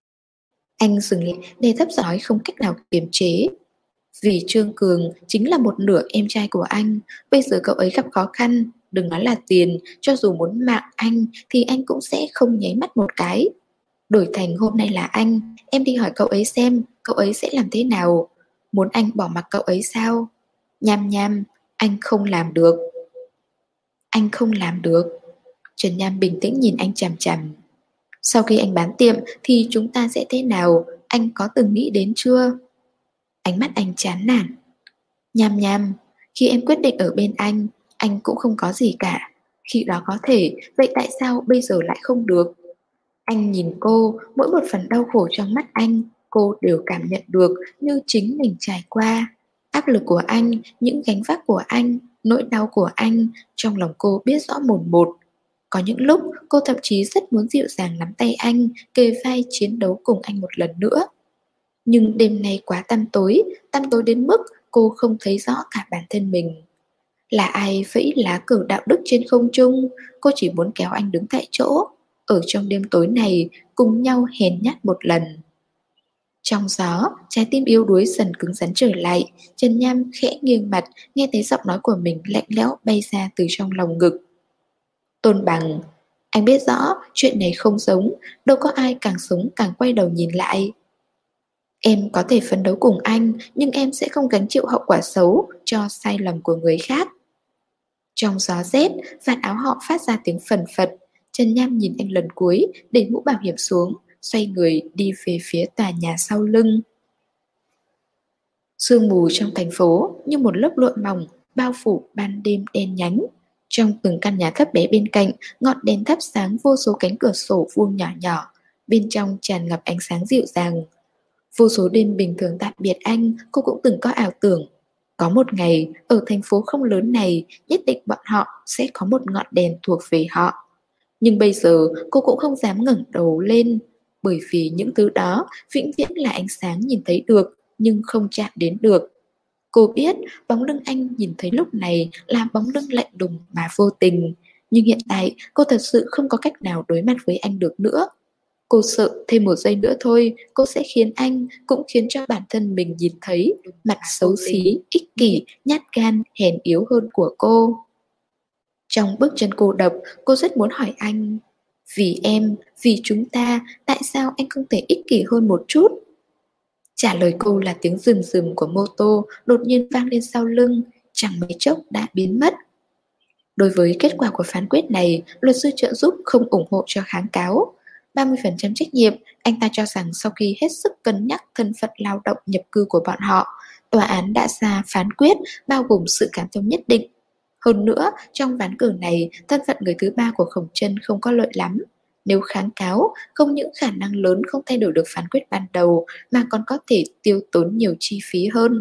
Anh dừng lại để thấp giọng không cách nào kiềm chế. "Vì Trương Cường chính là một nửa em trai của anh, bây giờ cậu ấy gặp khó khăn, đừng nói là tiền, cho dù muốn mạng anh thì anh cũng sẽ không nháy mắt một cái. Đổi thành hôm nay là anh, em đi hỏi cậu ấy xem cậu ấy sẽ làm thế nào. Muốn anh bỏ mặc cậu ấy sao? Nham Nham, anh không làm được." "Anh không làm được." Trần Nham bình tĩnh nhìn anh chằm chằm. "Sau khi anh bán tiệm thì chúng ta sẽ thế nào, anh có từng nghĩ đến chưa?" Ánh mắt anh chán nản. "Nham Nham, khi em quyết định ở bên anh cũng không có gì cả. Khi đó có thể, vậy tại sao bây giờ lại không được?" Anh nhìn cô, mỗi một phần đau khổ trong mắt anh, cô đều cảm nhận được như chính mình trải qua. Áp lực của anh, những gánh vác của anh, nỗi đau của anh, trong lòng cô biết rõ mồn một. Có những lúc cô thậm chí rất muốn dịu dàng nắm tay anh, kề vai chiến đấu cùng anh một lần nữa. Nhưng đêm nay quá tăm tối đến mức cô không thấy rõ cả bản thân mình. Là ai vẫy lá cờ đạo đức trên không trung? Cô chỉ muốn kéo anh đứng tại chỗ. Ở trong đêm tối này, cùng nhau hèn nhát một lần. Trong gió, trái tim yếu đuối dần cứng rắn trở lại. Trần Nham khẽ nghiêng mặt, nghe thấy giọng nói của mình lạnh lẽo bay ra từ trong lòng ngực. Tôn Bằng, anh biết rõ chuyện này không giống, đâu có ai càng sống càng quay đầu nhìn lại. Em có thể phấn đấu cùng anh, nhưng em sẽ không gánh chịu hậu quả xấu cho sai lầm của người khác. Trong gió rét, vạt áo họ phát ra tiếng phần phật. Trần Nham nhìn anh lần cuối, để mũ bảo hiểm xuống, xoay người đi về phía tòa nhà sau lưng. Sương mù trong thành phố như một lớp lụa mỏng bao phủ ban đêm đen nhánh. Trong từng căn nhà thấp bé bên cạnh, ngọn đèn thắp sáng vô số cánh cửa sổ vuông nhỏ nhỏ, bên trong tràn ngập ánh sáng dịu dàng. Vô số đêm bình thường tạm biệt anh, cô cũng từng có ảo tưởng. Có một ngày, ở thành phố không lớn này, nhất định bọn họ sẽ có một ngọn đèn thuộc về họ. Nhưng bây giờ cô cũng không dám ngẩng đầu lên, bởi vì những thứ đó vĩnh viễn là ánh sáng nhìn thấy được, nhưng không chạm đến được. Cô biết bóng lưng anh nhìn thấy lúc này là bóng lưng lạnh lùng mà vô tình. Nhưng hiện tại cô thật sự không có cách nào đối mặt với anh được nữa. Cô sợ thêm một giây nữa thôi, cô sẽ khiến anh, cũng khiến cho bản thân mình nhìn thấy mặt xấu xí, ích kỷ, nhát gan, hèn yếu hơn của cô. Trong bước chân cô độc, cô rất muốn hỏi anh, vì em, vì chúng ta, tại sao anh không thể ích kỷ hơn một chút? Trả lời cô là tiếng rườm rườm của mô tô đột nhiên vang lên sau lưng, chẳng mấy chốc đã biến mất. Đối với kết quả của phán quyết này, luật sư trợ giúp không ủng hộ cho kháng cáo. 30% trách nhiệm, anh ta cho rằng sau khi hết sức cân nhắc thân phận lao động nhập cư của bọn họ, tòa án đã ra phán quyết bao gồm sự cảm thông nhất định. Hơn nữa, trong ván cử này, thân phận người thứ ba của Khổng Trân không có lợi lắm. Nếu kháng cáo, không những khả năng lớn không thay đổi được phán quyết ban đầu, mà còn có thể tiêu tốn nhiều chi phí hơn.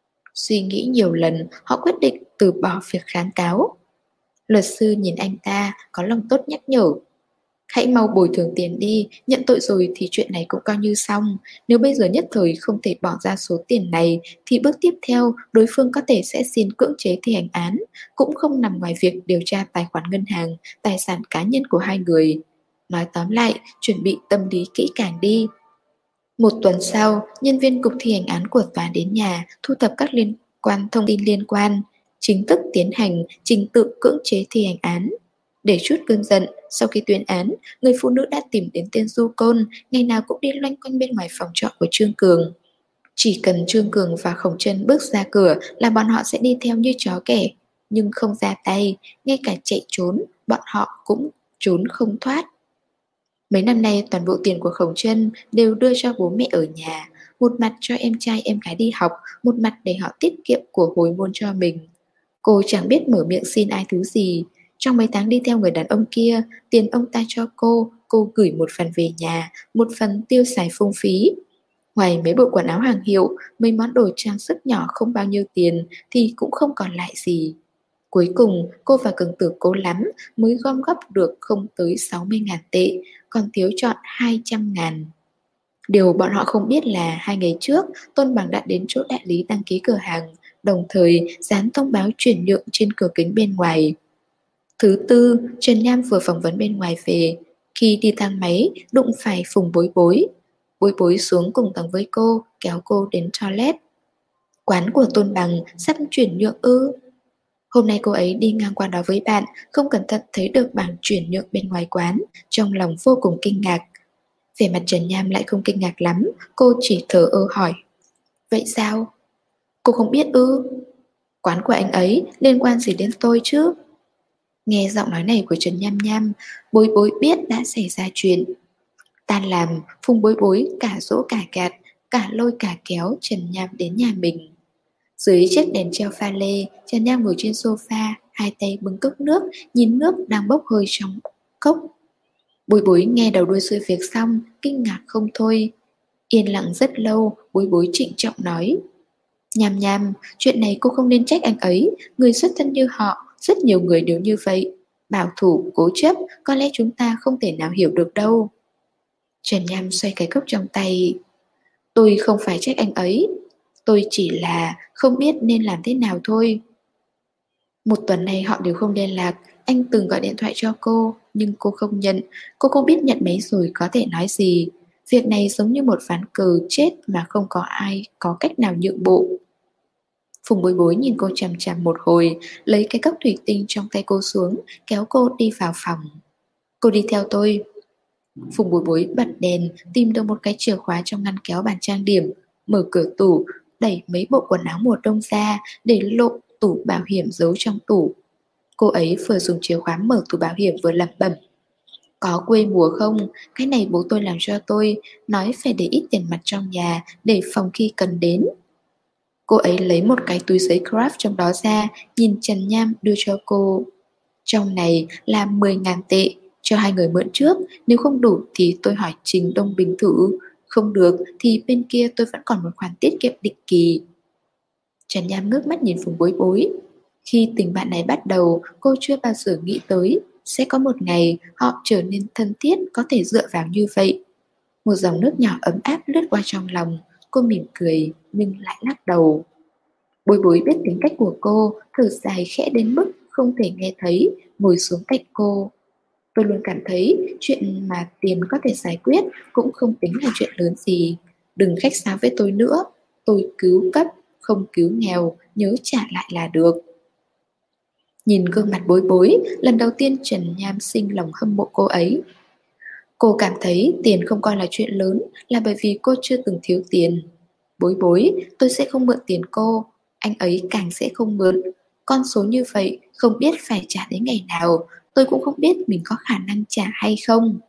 Suy nghĩ nhiều lần, họ quyết định từ bỏ việc kháng cáo. Luật sư nhìn anh ta, có lòng tốt nhắc nhở. Hãy mau bồi thường tiền đi, nhận tội rồi thì chuyện này cũng coi như xong. Nếu bây giờ nhất thời không thể bỏ ra số tiền này, thì bước tiếp theo đối phương có thể sẽ xin cưỡng chế thi hành án, cũng không nằm ngoài việc điều tra tài khoản ngân hàng, tài sản cá nhân của hai người. Nói tóm lại, chuẩn bị tâm lý kỹ càng đi. Một tuần sau, nhân viên cục thi hành án của tòa đến nhà, thu thập các thông tin liên quan, chính thức tiến hành trình tự cưỡng chế thi hành án. Để trút cơn giận, sau khi tuyên án, người phụ nữ đã tìm đến tên Du Côn, ngày nào cũng đi loanh quanh bên ngoài phòng trọ của Trương Cường. Chỉ cần Trương Cường và Khổng Trân bước ra cửa là bọn họ sẽ đi theo như chó kẻ, nhưng không ra tay, ngay cả chạy trốn, bọn họ cũng trốn không thoát. Mấy năm nay toàn bộ tiền của Khổng Trân đều đưa cho bố mẹ ở nhà, một mặt cho em trai em gái đi học, một mặt để họ tiết kiệm của hồi môn cho mình. Cô chẳng biết mở miệng xin ai thứ gì. Trong mấy tháng đi theo người đàn ông kia, tiền ông ta cho cô gửi một phần về nhà, một phần tiêu xài phung phí. Ngoài mấy bộ quần áo hàng hiệu, mấy món đồ trang sức nhỏ không bao nhiêu tiền thì cũng không còn lại gì. Cuối cùng, cô và Cường Tử cố lắm mới gom góp được không tới 60.000 tệ, còn thiếu trọn 200.000. Điều bọn họ không biết là 2 ngày trước, Tôn Bằng đã đến chỗ đại lý đăng ký cửa hàng, đồng thời dán thông báo chuyển nhượng trên cửa kính bên ngoài. Thứ tư, Trần Nham vừa phỏng vấn bên ngoài về. Khi đi thang máy, đụng phải Phùng Bối Bối. Bối Bối xuống cùng tầng với cô, kéo cô đến toilet. Quán của Tôn Bằng sắp chuyển nhượng ư? Hôm nay cô ấy đi ngang qua đó với bạn, không cẩn thận thấy được bảng chuyển nhượng bên ngoài quán, trong lòng vô cùng kinh ngạc. Vẻ mặt Trần Nham lại không kinh ngạc lắm, cô chỉ thờ ơ hỏi. Vậy sao? Cô không biết ư? Quán của anh ấy liên quan gì đến tôi chứ? Nghe giọng nói này của Trần Nham Nham, Bối Bối biết đã xảy ra chuyện. Tan làm, Phùng Bối Bối cả dỗ cả gạt, cả lôi cả kéo Trần Nham đến nhà mình. Dưới chiếc đèn treo pha lê, Trần Nham ngồi trên sofa, hai tay bưng cốc nước, nhìn nước đang bốc hơi trong cốc. Bối Bối nghe đầu đuôi sự việc xong, kinh ngạc không thôi. Yên lặng rất lâu, Bối Bối trịnh trọng nói. Nham Nham, chuyện này cô không nên trách anh ấy, người xuất thân như họ, rất nhiều người đều như vậy. Bảo thủ, cố chấp, có lẽ chúng ta không thể nào hiểu được đâu. Trần Nham xoay cái cốc trong tay. Tôi không phải trách anh ấy, tôi chỉ là không biết nên làm thế nào thôi. Một tuần nay họ đều không liên lạc. Anh từng gọi điện thoại cho cô, nhưng cô không nhận. Cô không biết nhận máy rồi có thể nói gì. Việc này giống như một ván cờ chết mà không có ai có cách nào nhượng bộ. Phùng Bối Bối nhìn cô chằm chằm một hồi, lấy cái cốc thủy tinh trong tay cô xuống, kéo cô đi vào phòng. Cô đi theo tôi. Phùng Bối Bối bật đèn, tìm được một cái chìa khóa trong ngăn kéo bàn trang điểm, mở cửa tủ, đẩy mấy bộ quần áo mùa đông ra để lộ tủ bảo hiểm giấu trong tủ. Cô ấy vừa dùng chìa khóa mở tủ bảo hiểm vừa lẩm bẩm. Có quê mùa không? Cái này bố tôi làm cho tôi, nói phải để ít tiền mặt trong nhà để phòng khi cần đến. Cô ấy lấy một cái túi giấy craft trong đó ra, nhìn Trần Nham đưa cho cô. Trong này là 10.000 tệ, cho hai người mượn trước, nếu không đủ thì tôi hỏi Trình Đông Bình thử, không được thì bên kia tôi vẫn còn một khoản tiết kiệm định kỳ. Trần Nham ngước mắt nhìn Phùng Bối Bối. Khi tình bạn này bắt đầu, cô chưa bao giờ nghĩ tới sẽ có một ngày họ trở nên thân thiết có thể dựa vào như vậy. Một dòng nước nhỏ ấm áp lướt qua trong lòng, cô mỉm cười nhưng lại lắc đầu. Bối Bối biết tính cách của cô, thở dài khẽ đến mức không thể nghe thấy, ngồi xuống cạnh cô. Tôi luôn cảm thấy chuyện mà tiền có thể giải quyết cũng không tính là chuyện lớn gì. Đừng khách sáo với tôi nữa, tôi cứu cấp, không cứu nghèo, nhớ trả lại là được. Nhìn gương mặt Bối Bối, lần đầu tiên Trần Nham sinh lòng hâm mộ cô ấy. Cô cảm thấy tiền không coi là chuyện lớn là bởi vì cô chưa từng thiếu tiền. Bối Bối, tôi sẽ không mượn tiền cô, anh ấy càng sẽ không mượn. Con số như vậy không biết phải trả đến ngày nào, tôi cũng không biết mình có khả năng trả hay không.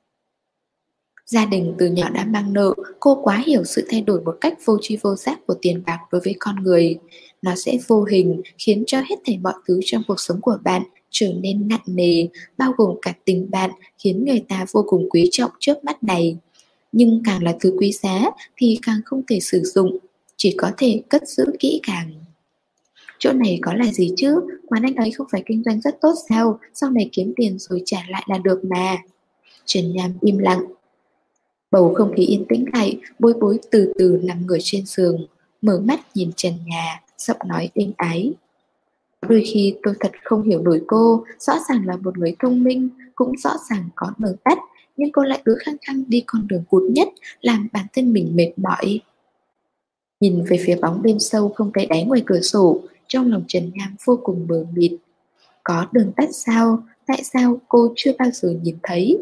Gia đình từ nhỏ đã mang nợ, cô quá hiểu sự thay đổi một cách vô tri vô giác của tiền bạc đối với con người. Nó sẽ vô hình khiến cho hết thảy mọi thứ trong cuộc sống của bạn trở nên nặng nề, bao gồm cả tình bạn khiến người ta vô cùng quý trọng trước mắt này. Nhưng càng là thứ quý giá thì càng không thể sử dụng, chỉ có thể cất giữ kỹ càng. Chỗ này có là gì chứ, quán anh ấy không phải kinh doanh rất tốt sao, sau này kiếm tiền rồi trả lại là được mà. Trần Nham im lặng. Bầu không khí yên tĩnh lại, Bối Bối từ từ nằm ngửa trên giường, mở mắt nhìn trần nhà, giọng nói êm ái. Đôi khi tôi thật không hiểu nổi cô, rõ ràng là một người thông minh, cũng rõ ràng có đường tắt, nhưng cô lại cứ khăng khăng đi con đường cụt nhất, làm bản thân mình mệt mỏi. Nhìn về phía bóng đêm sâu không thấy đáy ngoài cửa sổ, trong lòng Trần Nham vô cùng mờ mịt. Có đường tắt sao? Tại sao cô chưa bao giờ nhìn thấy?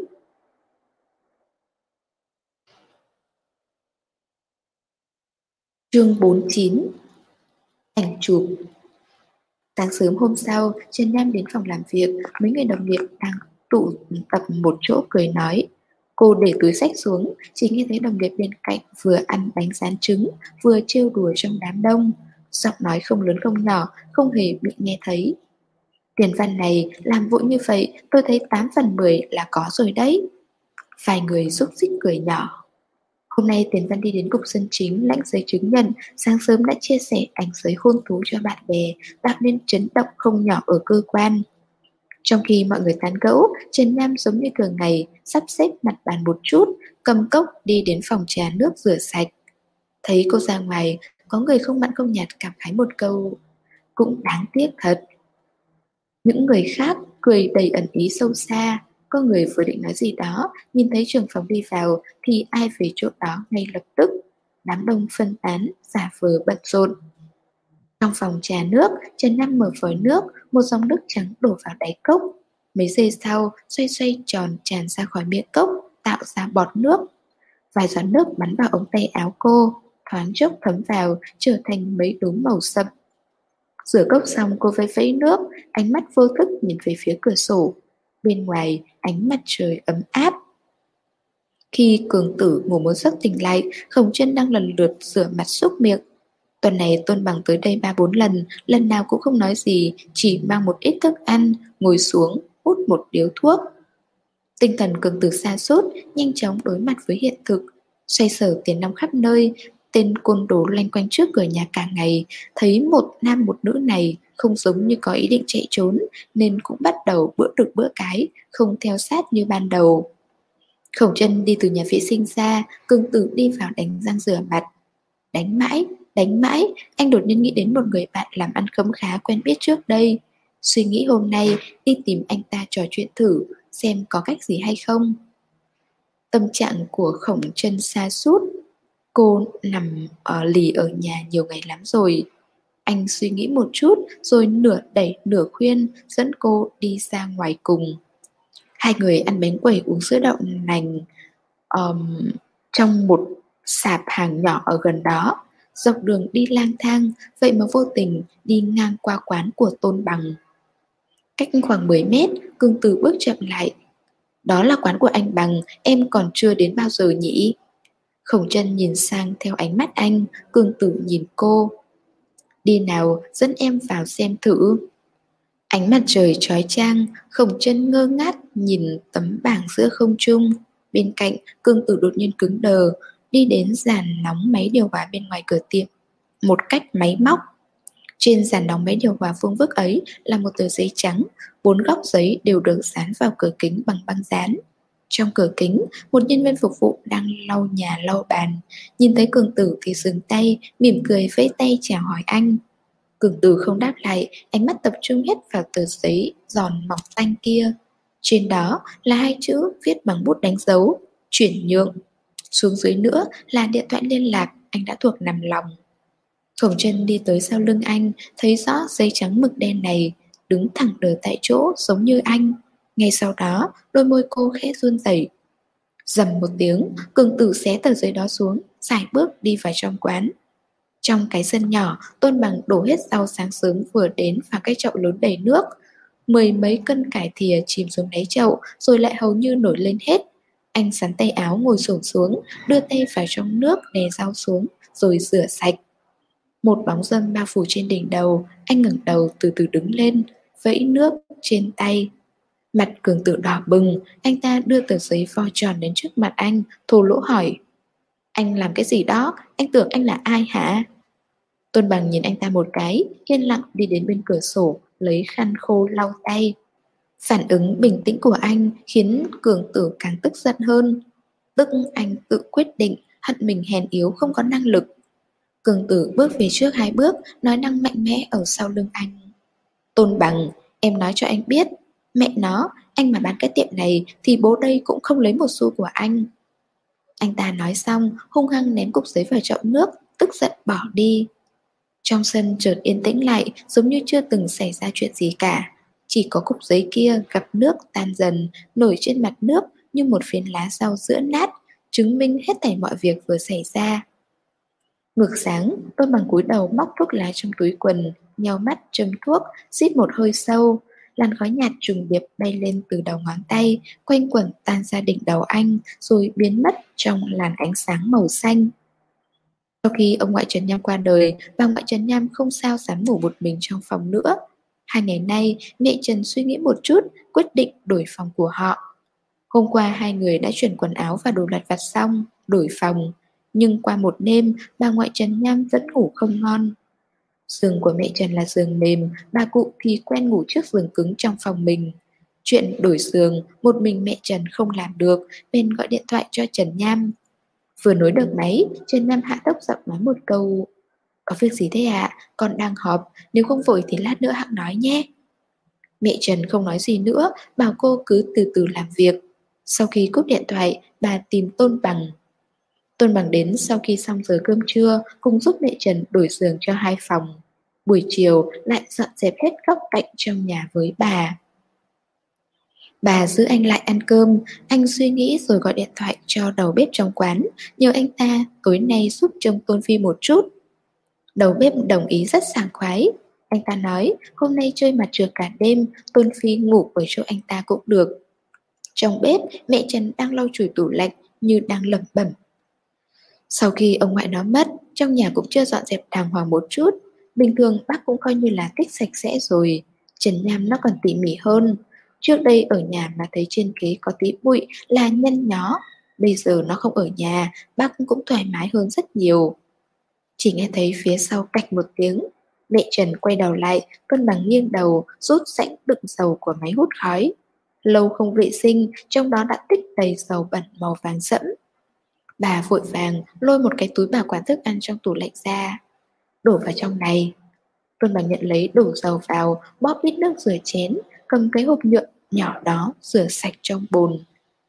Chương 49. Ảnh chụp. Sáng sớm hôm sau, Trần Nam đến phòng làm việc, mấy người đồng nghiệp đang tụ tập một chỗ cười nói. Cô để túi xách xuống, chỉ nghe thấy đồng nghiệp bên cạnh vừa ăn bánh rán trứng, vừa trêu đùa trong đám đông. Giọng nói không lớn không nhỏ, không hề bị nghe thấy. Tiền văn này làm vội như vậy, tôi thấy 8 phần 10 là có rồi đấy. Vài người xúc xích cười nhỏ. Hôm nay Tiến Văn đi đến cục dân chính lãnh giấy chứng nhận, sáng sớm đã chia sẻ ảnh giấy hôn thú cho bạn bè, tạo nên chấn động không nhỏ ở cơ quan. Trong khi mọi người tán gẫu, Trần Nam giống như thường ngày, sắp xếp mặt bàn một chút, cầm cốc đi đến phòng trà nước rửa sạch. Thấy cô ra ngoài, có người không mặn không nhạt cảm khái một câu, cũng đáng tiếc thật. Những người khác cười đầy ẩn ý sâu xa. Có người vừa định nói gì đó, nhìn thấy trưởng phòng đi vào thì ai về chỗ đó ngay lập tức. Đám đông phân tán, giả vờ bận rộn. Trong phòng trà nước, Trần Nam mở vòi nước, một dòng nước trắng đổ vào đáy cốc. Mấy giây sau, xoay xoay tròn tràn ra khỏi miệng cốc, tạo ra bọt nước. Vài giọt nước bắn vào ống tay áo cô, thoáng chốc thấm vào, trở thành mấy đốm màu sậm. Rửa cốc xong cô vẫy vẫy nước, ánh mắt vô thức nhìn về phía cửa sổ. Bên ngoài, ánh mặt trời ấm áp. Khi cường tử ngủ một giấc tỉnh lại, Khổng Chân đang lần lượt rửa mặt súc miệng. Tuần này Tôn Bằng tới đây 3-4 lần, lần nào cũng không nói gì, chỉ mang một ít thức ăn, ngồi xuống, hút một điếu thuốc. Tinh thần cường tử sa sút, nhanh chóng đối mặt với hiện thực. Xoay sở tiền nong khắp nơi, tên côn đồ loanh quanh trước cửa nhà cả ngày, thấy một nam một nữ này không giống như có ý định chạy trốn, nên cũng bắt đầu bữa được bữa cái, không theo sát như ban đầu. Khổng Chân đi từ nhà vệ sinh ra, cường tử đi vào đánh răng rửa mặt. Đánh mãi, anh đột nhiên nghĩ đến một người bạn làm ăn khấm khá quen biết trước đây. Suy nghĩ hôm nay đi tìm anh ta trò chuyện thử, xem có cách gì hay không. Tâm trạng của Khổng Chân sa sút. Cô nằm lì ở nhà nhiều ngày lắm rồi. Anh suy nghĩ một chút rồi nửa đẩy nửa khuyên dẫn cô đi ra ngoài cùng. Hai người ăn bánh quẩy uống sữa đậu nành trong một sạp hàng nhỏ ở gần đó. Dọc đường đi lang thang, vậy mà vô tình đi ngang qua quán của Tôn Bằng. Cách khoảng 10 mét, Cương Tử bước chậm lại. Đó là quán của anh Bằng, em còn chưa đến bao giờ nhỉ? Khổng Chân nhìn sang theo ánh mắt anh, Cương Tử nhìn cô. Đi nào, dẫn em vào xem thử. Ánh mặt trời chói chang, Khổng Chân ngơ ngác nhìn tấm bảng giữa không trung. Bên cạnh, Cương Tử đột nhiên cứng đờ, đi đến dàn nóng máy điều hòa bên ngoài cửa tiệm. Một cách máy móc. Trên dàn nóng máy điều hòa vuông vức ấy là một tờ giấy trắng, 4 góc giấy đều được dán vào cửa kính bằng băng dán. Trong cửa kính, một nhân viên phục vụ đang lau nhà lau bàn. Nhìn thấy Cường Tử thì dừng tay, mỉm cười vẫy tay chào hỏi anh. Cường Tử không đáp lại, ánh mắt tập trung hết vào tờ giấy giòn mỏng tanh kia. Trên đó là hai chữ viết bằng bút đánh dấu, chuyển nhượng. Xuống dưới nữa là điện thoại liên lạc, anh đã thuộc nằm lòng. Khổng Chân đi tới sau lưng anh, thấy rõ giấy trắng mực đen này, đứng thẳng đờ tại chỗ giống như anh. Ngay sau đó, đôi môi cô khẽ run rẩy. Rầm một tiếng, Cường Tử xé tờ giấy đó xuống, sải bước đi vào trong quán. Trong cái sân nhỏ, Tôn Bằng đổ hết rau sáng sớm vừa đến vào cái chậu lớn đầy nước. 10 mấy cân cải thìa chìm xuống đáy chậu, rồi lại hầu như nổi lên hết. Anh sắn tay áo ngồi xổm xuống, đưa tay vào trong nước đè rau xuống, rồi rửa sạch. Một bóng râm bao phủ trên đỉnh đầu, anh ngẩng đầu từ từ đứng lên, vẫy nước trên tay. Mặt Cường Tử đỏ bừng, anh ta đưa tờ giấy vo tròn đến trước mặt anh, thô lỗ hỏi. Anh làm cái gì đó, anh tưởng anh là ai hả? Tôn Bằng nhìn anh ta một cái, yên lặng đi đến bên cửa sổ, lấy khăn khô lau tay. Phản ứng bình tĩnh của anh khiến Cường Tử càng tức giận hơn. Tức anh tự quyết định, hận mình hèn yếu không có năng lực. Cường Tử bước về trước 2 bước, nói năng mạnh mẽ ở sau lưng anh. Tôn Bằng, em nói cho anh biết, mẹ nó, anh mà bán cái tiệm này thì bố đây cũng không lấy một xu của anh. Anh ta nói xong, hung hăng ném cục giấy vào chậu nước, tức giận bỏ đi. Trong sân chợt yên tĩnh lại, giống như chưa từng xảy ra chuyện gì cả. Chỉ có cục giấy kia gặp nước tan dần, nổi trên mặt nước như một phiến lá rau giữa nát, chứng minh hết thảy mọi việc vừa xảy ra. Ngược sáng, Tôn Bằng cúi đầu móc thuốc lá trong túi quần, nheo mắt châm thuốc, rít một hơi sâu. Làn khói nhạt trùng điệp bay lên từ đầu ngón tay, quanh quẩn tan ra đỉnh đầu anh, rồi biến mất trong làn ánh sáng màu xanh. Sau khi ông ngoại Trần Nham qua đời, bà ngoại Trần Nham không sao dám ngủ một mình trong phòng nữa. 2 ngày nay, mẹ Trần suy nghĩ một chút, quyết định đổi phòng của họ. Hôm qua hai người đã chuyển quần áo và đồ lặt vặt xong, đổi phòng. Nhưng qua một đêm, bà ngoại Trần Nham vẫn ngủ không ngon. Giường của mẹ Trần là giường mềm, bà cụ thì quen ngủ trước giường cứng trong phòng mình. Chuyện đổi giường, một mình mẹ Trần không làm được, nên gọi điện thoại cho Trần Nham. Vừa nối được máy, Trần Nham hạ tốc giọng nói một câu. Có việc gì thế ạ? Con đang họp, nếu không vội thì lát nữa hẵng nói nhé. Mẹ Trần không nói gì nữa, bảo cô cứ từ từ làm việc. Sau khi cúp điện thoại, bà tìm Tôn Bằng. Tôn Bằng đến sau khi xong giờ cơm trưa, cùng giúp mẹ Trần đổi giường cho 2 phòng. Buổi chiều lại dọn dẹp hết góc cạnh trong nhà với bà. Bà giữ anh lại ăn cơm, anh suy nghĩ rồi gọi điện thoại cho đầu bếp trong quán, nhờ anh ta tối nay giúp trông Tôn Phi một chút. Đầu bếp đồng ý rất sảng khoái. Anh ta nói hôm nay chơi mặt trượt cả đêm, Tôn Phi ngủ ở chỗ anh ta cũng được. Trong bếp, mẹ Trần đang lau chùi tủ lạnh như đang lẩm bẩm. Sau khi ông ngoại nó mất, trong nhà cũng chưa dọn dẹp đàng hoàng một chút. Bình thường bác cũng coi như là thích sạch sẽ rồi. Trần Nham nó còn tỉ mỉ hơn. Trước đây ở nhà mà thấy trên ghế có tí bụi là nhăn nhó. Bây giờ nó không ở nhà, bác cũng thoải mái hơn rất nhiều. Chỉ nghe thấy phía sau cạch một tiếng. Mẹ Trần quay đầu lại, cân bằng nghiêng đầu, rút rãnh đựng dầu của máy hút khói. Lâu không vệ sinh, trong đó đã tích đầy dầu bẩn màu vàng sẫm. Bà vội vàng lôi một cái túi bảo quản thức ăn trong tủ lạnh ra. Đổ vào trong này. Tôn Bằng nhận lấy đổ dầu vào, bóp ít nước rửa chén, cầm cái hộp nhựa nhỏ đó rửa sạch trong bồn.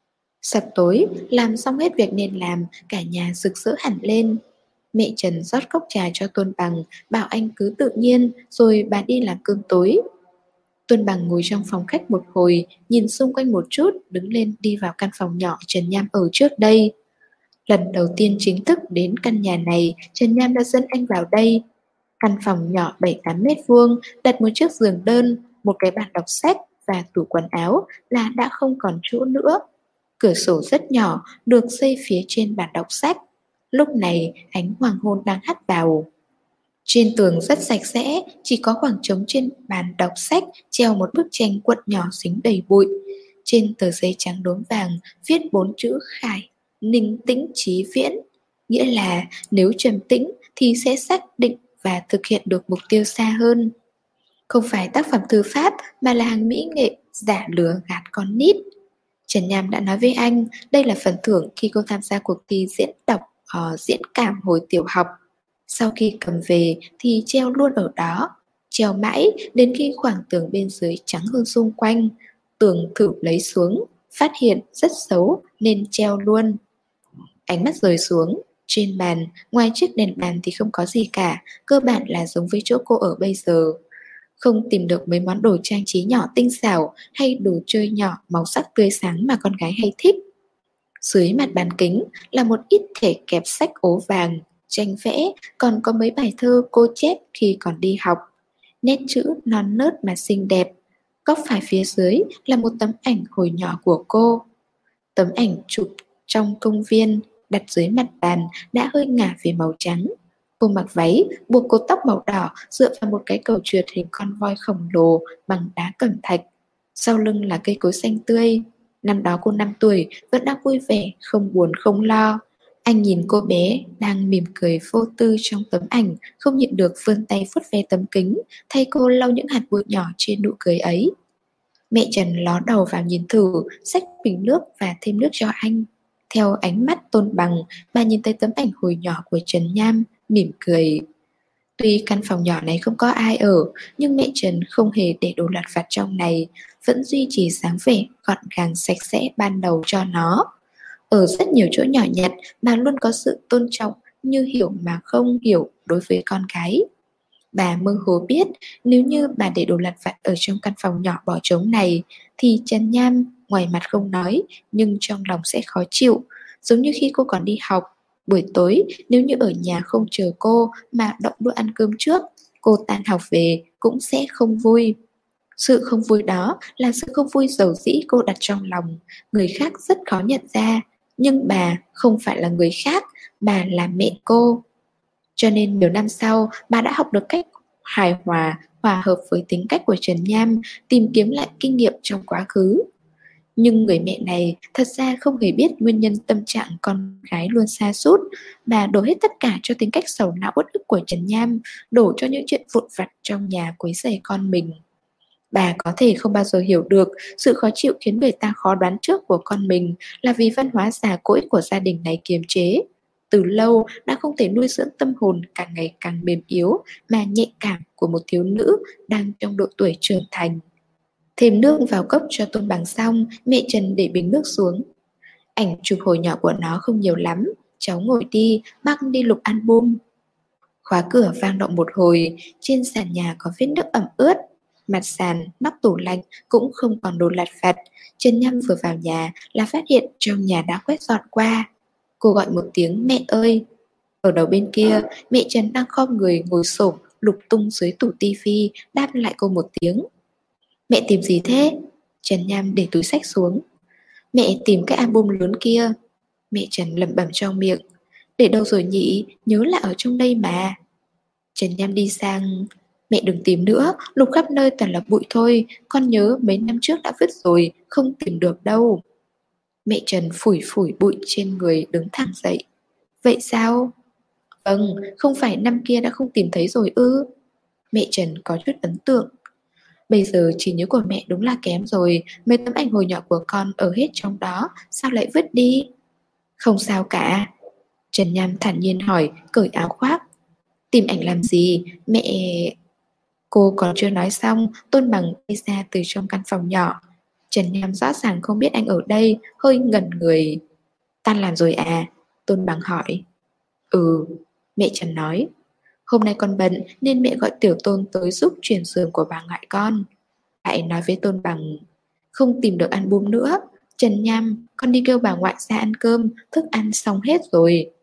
Sập tối, làm xong hết việc nên làm, cả nhà rực rỡ hẳn lên. Mẹ Trần rót cốc trà cho Tôn Bằng, bảo anh cứ tự nhiên, rồi bà đi làm cơm tối. Tôn Bằng ngồi trong phòng khách một hồi, nhìn xung quanh một chút, đứng lên đi vào căn phòng nhỏ Trần Nham ở trước đây. Lần đầu tiên chính thức đến căn nhà này, Trần Nham đã dẫn anh vào đây. Căn phòng nhỏ 7-8 mét vuông, đặt một chiếc giường đơn, một cái bàn đọc sách và tủ quần áo là đã không còn chỗ nữa. Cửa sổ rất nhỏ, được xây phía trên bàn đọc sách. Lúc này ánh hoàng hôn đang hắt vào. Trên tường rất sạch sẽ, chỉ có khoảng trống trên bàn đọc sách treo một bức tranh cuộn nhỏ dính đầy bụi. Trên tờ giấy trắng đốm vàng viết 4 chữ Khải, ninh tĩnh chí viễn, nghĩa là nếu trầm tĩnh thì sẽ xác định và thực hiện được mục tiêu xa hơn. Không phải tác phẩm thư pháp mà là hàng mỹ nghệ giả lừa gạt con nít. Trần Nham đã nói với anh đây là phần thưởng khi cô tham gia cuộc thi diễn đọc diễn cảm hồi tiểu học. Sau khi cầm về thì treo luôn ở đó, treo mãi đến khi khoảng tường bên dưới trắng hơn xung quanh. Tường thử lấy xuống, phát hiện rất xấu nên treo luôn. Ánh mắt rời xuống, trên bàn, ngoài chiếc đèn bàn thì không có gì cả, cơ bản là giống với chỗ cô ở bây giờ. Không tìm được mấy món đồ trang trí nhỏ tinh xảo hay đồ chơi nhỏ màu sắc tươi sáng mà con gái hay thích. Dưới mặt bàn kính là một ít thẻ kẹp sách ố vàng, tranh vẽ, còn có mấy bài thơ cô chép khi còn đi học. Nét chữ non nớt mà xinh đẹp. Góc phải phía dưới là một tấm ảnh hồi nhỏ của cô. Tấm ảnh chụp trong công viên, đặt dưới mặt bàn đã hơi ngả về màu trắng. Cô mặc váy, buộc cột tóc màu đỏ dựa vào một cái cầu trượt hình con voi khổng lồ bằng đá cẩm thạch. Sau lưng là cây cối xanh tươi. Năm đó cô 5 tuổi, vẫn đang vui vẻ, không buồn không lo. Anh nhìn cô bé đang mỉm cười vô tư trong tấm ảnh, không nhịn được vươn tay vuốt ve tấm kính, thay cô lau những hạt bụi nhỏ trên nụ cười ấy. Mẹ Trần ló đầu vào nhìn thử, xách bình nước và thêm nước cho anh. Theo ánh mắt Tôn Bằng, bà nhìn thấy tấm ảnh hồi nhỏ của Trần Nham, mỉm cười. Tuy căn phòng nhỏ này không có ai ở, nhưng mẹ Trần không hề để đồ lặt vặt trong này, vẫn duy trì dáng vẻ gọn gàng sạch sẽ ban đầu cho nó. Ở rất nhiều chỗ nhỏ nhặt, bà luôn có sự tôn trọng, như hiểu mà không hiểu đối với con gái. Bà mơ hồ biết nếu như bà để đồ lặt vặt ở trong căn phòng nhỏ bỏ trống này thì Trần Nham ngoài mặt không nói nhưng trong lòng sẽ khó chịu. Giống như khi cô còn đi học, buổi tối nếu như ở nhà không chờ cô mà động đũa ăn cơm trước, cô tan học về cũng sẽ không vui. Sự không vui đó là sự không vui dầu dĩ cô đặt trong lòng, người khác rất khó nhận ra. Nhưng bà không phải là người khác, bà là mẹ cô. Cho nên nhiều năm sau, bà đã học được cách hài hòa, hòa hợp với tính cách của Trần Nham, tìm kiếm lại kinh nghiệm trong quá khứ. Nhưng người mẹ này thật ra không hề biết nguyên nhân tâm trạng con gái luôn sa sút. Bà đổ hết tất cả cho tính cách sầu não uất ức của Trần Nham, đổ cho những chuyện vụn vặt trong nhà quấy rầy con mình. Bà có thể không bao giờ hiểu được sự khó chịu khiến người ta khó đoán trước của con mình là vì văn hóa già cỗi của gia đình này kiềm chế. Từ lâu đã không thể nuôi dưỡng tâm hồn càng ngày càng mềm yếu mà nhạy cảm của một thiếu nữ đang trong độ tuổi trưởng thành. Thêm nước vào cốc cho Tôn Bằng xong, mẹ Trần để bình nước xuống. Ảnh chụp hồi nhỏ của nó không nhiều lắm, cháu ngồi đi, bác đi lục album. Khóa cửa vang động một hồi, trên sàn nhà có vết nước ẩm ướt. Mặt sàn, nóc tủ lạnh cũng không còn đồ lặt vặt. Trần Nham vừa vào nhà là phát hiện trong nhà đã quét dọn qua. Cô gọi một tiếng mẹ ơi. Ở đầu bên kia, mẹ Trần đang khom người ngồi xổm lục tung dưới tủ tivi, đáp lại cô một tiếng. Mẹ tìm gì thế? Trần Nham để túi xách xuống. Mẹ tìm cái album lớn kia. Mẹ Trần lẩm bẩm trong miệng. Để đâu rồi nhỉ? Nhớ là ở trong đây mà. Trần Nham đi sang. Mẹ đừng tìm nữa, lục khắp nơi toàn là bụi thôi. Con nhớ mấy năm trước đã vứt rồi, không tìm được đâu. Mẹ Trần phủi phủi bụi trên người đứng thẳng dậy. Vậy sao? Vâng, không phải năm kia đã không tìm thấy rồi ư? Mẹ Trần có chút ấn tượng. Bây giờ trí nhớ của mẹ đúng là kém rồi. Mấy tấm ảnh hồi nhỏ của con ở hết trong đó, sao lại vứt đi? Không sao cả. Trần Nham thản nhiên hỏi, cởi áo khoác. Tìm ảnh làm gì? Mẹ... Cô còn chưa nói xong, Tôn Bằng đi ra từ trong căn phòng nhỏ. Trần Nham rõ ràng không biết anh ở đây, hơi ngẩn người. Tan làm rồi à? Tôn Bằng hỏi. Ừ, mẹ Trần nói. Hôm nay con bận nên mẹ gọi Tiểu Tôn tới giúp chuyển giường của bà ngoại con. Lại nói với Tôn Bằng, không tìm được album nữa. Trần Nham, con đi kêu bà ngoại ra ăn cơm, thức ăn xong hết rồi.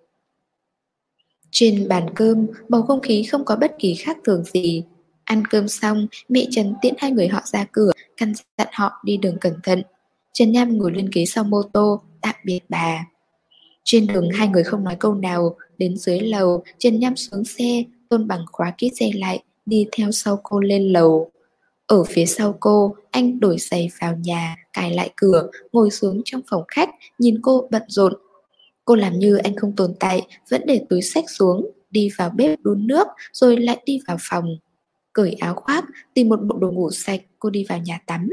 Trên bàn cơm, bầu không khí không có bất kỳ khác thường gì. Ăn cơm xong, mẹ Trần tiễn hai người họ ra cửa, căn dặn họ đi đường cẩn thận. Trần Nham ngồi lên ghế sau mô tô, tạm biệt bà. Trên đường hai người không nói câu nào, đến dưới lầu, Trần Nham xuống xe, Tôn Bằng khóa kít xe lại, đi theo sau cô lên lầu. Ở phía sau cô, anh đổi giày vào nhà, cài lại cửa, ngồi xuống trong phòng khách, nhìn cô bận rộn. Cô làm như anh không tồn tại, vẫn để túi xách xuống, đi vào bếp đun nước, rồi lại đi vào phòng. Cởi áo khoác, tìm một bộ đồ ngủ sạch, cô đi vào nhà tắm.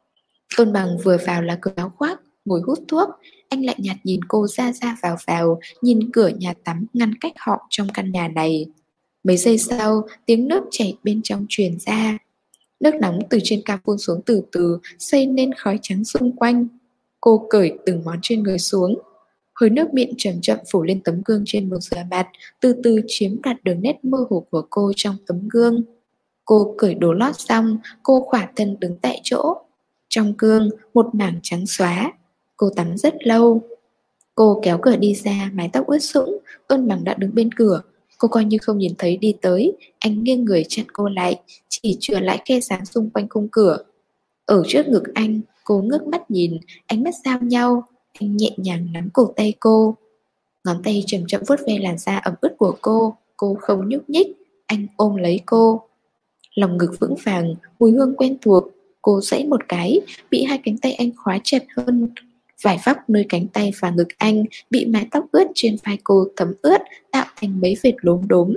Tôn Bằng vừa vào là cởi áo khoác, ngồi hút thuốc. Anh lại nhạt nhìn cô ra ra vào vào, nhìn cửa nhà tắm ngăn cách họ trong căn nhà này. Mấy giây sau, tiếng nước chảy bên trong truyền ra. Nước nóng từ trên cao phun xuống từ từ, xây nên khói trắng xung quanh. Cô cởi từng món trên người xuống. Hơi nước miệng chậm chậm phủ lên tấm gương trên bồn rửa mặt, từ từ chiếm đoạt đường nét mơ hồ của cô trong tấm gương. Cô cởi đồ lót xong, cô khỏa thân đứng tại chỗ. Trong gương, một mảng trắng xóa. Cô tắm rất lâu. Cô kéo cửa đi ra, mái tóc ướt sũng, Tôn Bằng đã đứng bên cửa. Cô coi như không nhìn thấy đi tới, anh nghiêng người chặn cô lại, chỉ chừa lại khe sáng xung quanh khung cửa. Ở trước ngực anh, cô ngước mắt nhìn, ánh mắt giao nhau, anh nhẹ nhàng nắm cổ tay cô. Ngón tay chậm chậm vuốt ve làn da ẩm ướt của cô không nhúc nhích, anh ôm lấy cô. Lòng ngực vững vàng, mùi hương quen thuộc, cô giãy một cái, bị hai cánh tay anh khóa chặt hơn. Vải vóc nơi cánh tay và ngực anh bị mái tóc ướt trên vai cô thấm ướt, tạo thành mấy vệt lốm đốm.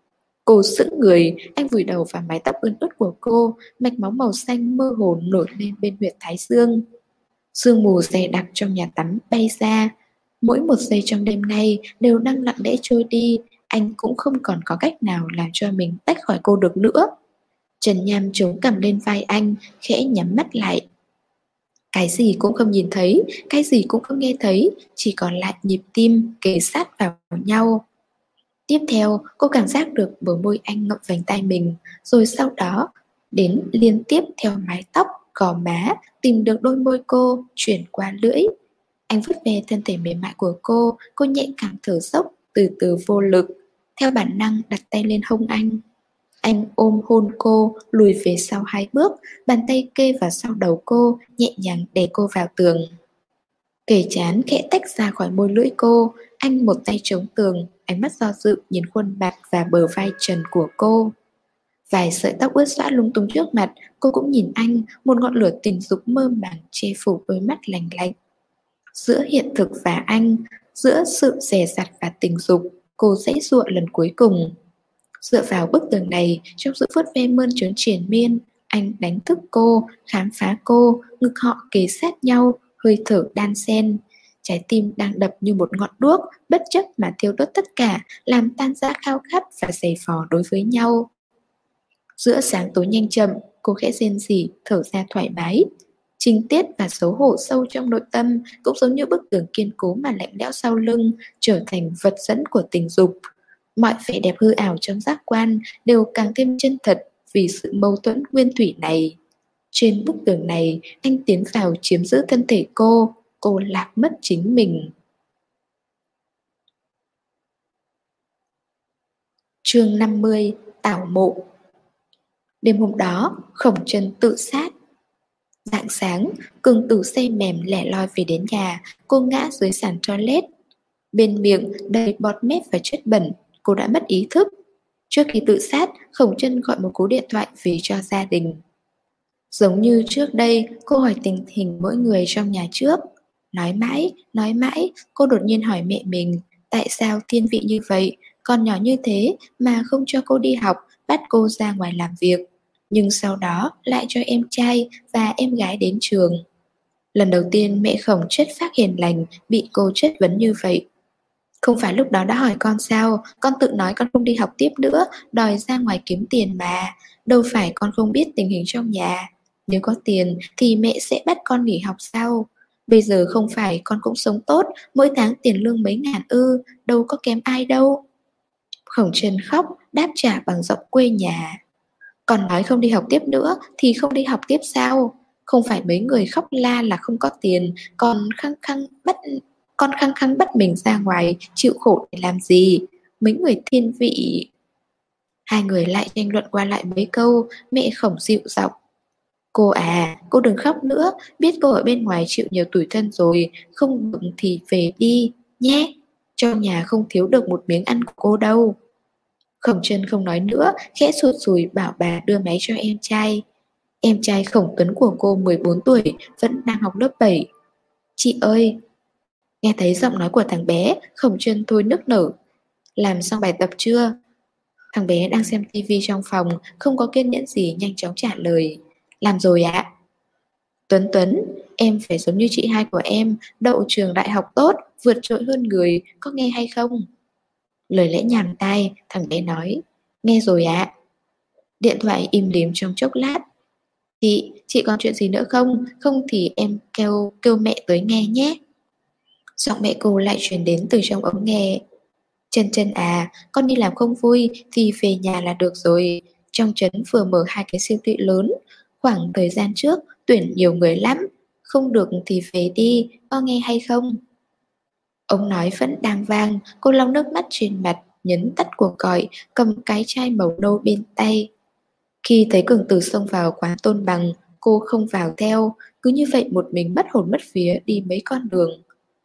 Cô sững người, anh vùi đầu vào mái tóc ướt ướt của cô, mạch máu màu xanh mơ hồ nổi lên bên huyệt thái dương. Sương mù dày đặc trong nhà tắm bay ra. Mỗi một giây trong đêm nay đều đang lặng lẽ trôi đi, anh cũng không còn có cách nào làm cho mình tách khỏi cô được nữa. Trần Nham chống cằm lên vai anh, khẽ nhắm mắt lại. Cái gì cũng không nhìn thấy, cái gì cũng không nghe thấy, chỉ còn lại nhịp tim kề sát vào nhau. Tiếp theo, cô cảm giác được bờ môi anh ngậm vành tay mình, rồi sau đó đến liên tiếp theo mái tóc, gò má, tìm được đôi môi cô, chuyển qua lưỡi. Anh vuốt ve thân thể mềm mại của cô nhẹ cảm thở dốc, từ từ vô lực. Theo bản năng đặt tay lên hông anh. Anh ôm hôn cô, lùi về sau 2 bước, bàn tay kê vào sau đầu cô, nhẹ nhàng đè cô vào tường. Kề trán khẽ tách ra khỏi môi lưỡi cô, anh một tay chống tường, ánh mắt do dự nhìn khuôn mặt và bờ vai trần của cô. Vài sợi tóc ướt xõa lung tung trước mặt, cô cũng nhìn anh, một ngọn lửa tình dục mơ màng che phủ đôi mắt lành lạnh. Giữa hiện thực và anh, giữa sự dè dặt và tình dục, cô giãy giụa lần cuối cùng. Dựa vào bức tường này, trong sự vuốt ve mơn trớn triền miên, anh đánh thức cô, khám phá cô, ngực họ kề sát nhau, hơi thở đan xen. Trái tim đang đập như một ngọn đuốc, bất chấp mà thiêu đốt tất cả, làm tan rã khao khát và giày vò đối với nhau. Giữa sáng tối nhanh chậm, cô khẽ rên rỉ, thở ra thoải mái. Trinh tiết và xấu hổ sâu trong nội tâm cũng giống như bức tường kiên cố mà lạnh lẽo sau lưng, trở thành vật dẫn của tình dục. Mọi vẻ đẹp hư ảo trong giác quan đều càng thêm chân thật vì sự mâu thuẫn nguyên thủy này. Trên bức tường này, anh tiến vào chiếm giữ thân thể cô lạc mất chính mình. Chương 50, Tảo mộ. Đêm hôm đó, Khổng Trân tự sát. Rạng sáng, Cường Tử xe mềm lẻ loi về đến nhà, cô ngã dưới sàn toilet. Bên miệng đầy bọt mép và chất bẩn, cô đã mất ý thức. Trước khi tự sát, Khổng Trân gọi một cú điện thoại về cho gia đình. Giống như trước đây, cô hỏi tình hình mỗi người trong nhà trước. Nói mãi, cô đột nhiên hỏi mẹ mình, tại sao thiên vị như vậy, con nhỏ như thế mà không cho cô đi học, bắt cô ra ngoài làm việc. Nhưng sau đó lại cho em trai và em gái đến trường. Lần đầu tiên mẹ Khổng chất phác hiền lành bị cô chất vấn như vậy. Không phải lúc đó đã hỏi con sao? Con tự nói con không đi học tiếp nữa, đòi ra ngoài kiếm tiền mà. Đâu phải con không biết tình hình trong nhà. Nếu có tiền thì mẹ sẽ bắt con nghỉ học sao? Bây giờ không phải con cũng sống tốt, mỗi tháng tiền lương mấy ngàn ư, đâu có kém ai đâu. Khổng Trân khóc, đáp trả bằng giọng quê nhà. Còn nói không đi học tiếp nữa thì không đi học tiếp sao? Không phải mấy người khóc la là không có tiền, con khăng khăng bắt mình ra ngoài chịu khổ để làm gì? Mấy người thiên vị. Hai người lại tranh luận qua lại mấy câu, mẹ Khổng dịu giọng. Cô à, cô đừng khóc nữa, biết cô ở bên ngoài chịu nhiều tủi thân rồi, không được thì về đi, nhé. Trong nhà không thiếu được một miếng ăn của cô đâu. Khổng Trân không nói nữa, khẽ sụt sùi bảo bà đưa máy cho em trai. Em trai Khổng Tuấn của cô 14 tuổi, vẫn đang học lớp 7. Chị ơi, nghe thấy giọng nói của thằng bé, Khổng Trân thôi nức nở. Làm xong bài tập chưa? Thằng bé đang xem tivi trong phòng, không có kiên nhẫn gì nhanh chóng trả lời. Làm rồi ạ. Tuấn Tuấn, em phải giống như chị hai của em, đậu trường đại học tốt, vượt trội hơn người, có nghe hay không? Lời lẽ nhàm tai, thằng bé nói. Nghe rồi ạ. Điện thoại im lìm trong chốc lát. Chị còn chuyện gì nữa không? Không thì em kêu mẹ tới nghe nhé. Giọng mẹ cô lại truyền đến từ trong ống nghe. Chân Chân à, con đi làm không vui thì về nhà là được rồi. Trong trấn vừa mở 2 cái siêu thị lớn. Khoảng thời gian trước tuyển nhiều người lắm. Không được thì về đi, có nghe hay không? Ông nói vẫn đang vang, cô lau nước mắt trên mặt, nhấn tắt cuộc gọi, cầm cái chai màu nâu bên tay. Khi thấy Cường Tử xông vào quán Tôn Bằng, cô không vào theo, cứ như vậy một mình mất hồn mất vía đi mấy con đường.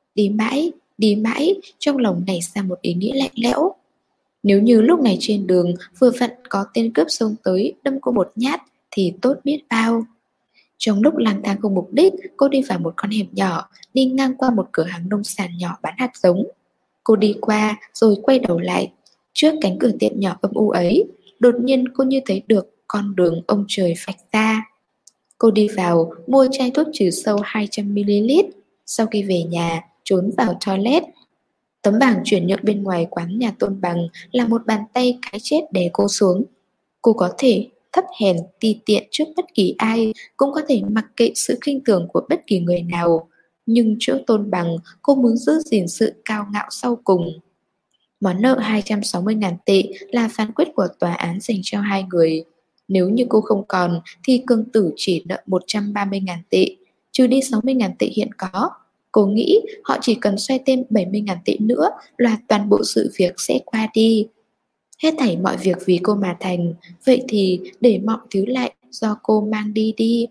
Đi mãi, trong lòng nảy ra một ý nghĩ lạnh lẽo. Nếu như lúc này trên đường vừa vặn có tên cướp xông tới đâm cô một nhát thì tốt biết bao. Trong lúc lang thang không mục đích, cô đi vào một con hẻm nhỏ, đi ngang qua một cửa hàng nông sản nhỏ bán hạt giống. Cô đi qua rồi quay đầu lại. Trước cánh cửa tiệm nhỏ âm u ấy, đột nhiên cô như thấy được con đường ông trời vạch ra. Cô đi vào, mua chai thuốc trừ sâu 200ml. Sau khi về nhà, trốn vào toilet. Tấm bảng chuyển nhượng bên ngoài quán nhà Tôn Bằng là một bàn tay cái chết đè cô xuống. Cô có thể thấp hèn ti tiện trước bất kỳ ai, cũng có thể mặc kệ sự khinh thường của bất kỳ người nào. Nhưng chỗ Tôn Bằng, cô muốn giữ gìn sự cao ngạo sau cùng. Món nợ 260.000 tệ là phán quyết của tòa án dành cho hai người. Nếu như cô không còn thì Cương Tử chỉ nợ 130.000 tệ, trừ đi 60.000 tệ hiện có. Cô nghĩ họ chỉ cần xoay thêm 70.000 tệ nữa là toàn bộ sự việc sẽ qua đi. Hết thảy mọi việc vì cô mà thành, vậy thì để mọi thứ lại do cô mang đi đi.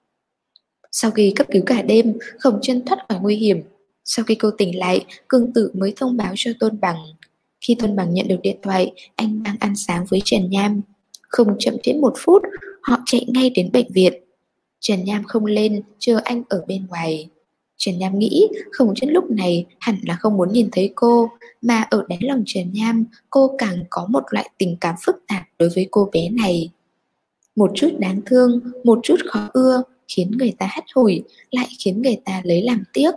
Sau khi cấp cứu cả đêm, Khổng Chân thoát khỏi nguy hiểm. Sau khi cô tỉnh lại, Cương Tử mới thông báo cho Tôn Bằng. Khi Tôn Bằng nhận được điện thoại, anh đang ăn sáng với Trần Nham. Không chậm trễ 1 phút, họ chạy ngay đến bệnh viện. Trần Nham không lên, chờ anh ở bên ngoài. Trần Nham nghĩ Khổng Chân lúc này hẳn là không muốn nhìn thấy cô, mà ở đáy lòng Trần Nham, cô càng có một loại tình cảm phức tạp đối với cô bé này. Một chút đáng thương, một chút khó ưa, khiến người ta hắt hủi, lại khiến người ta lấy làm tiếc.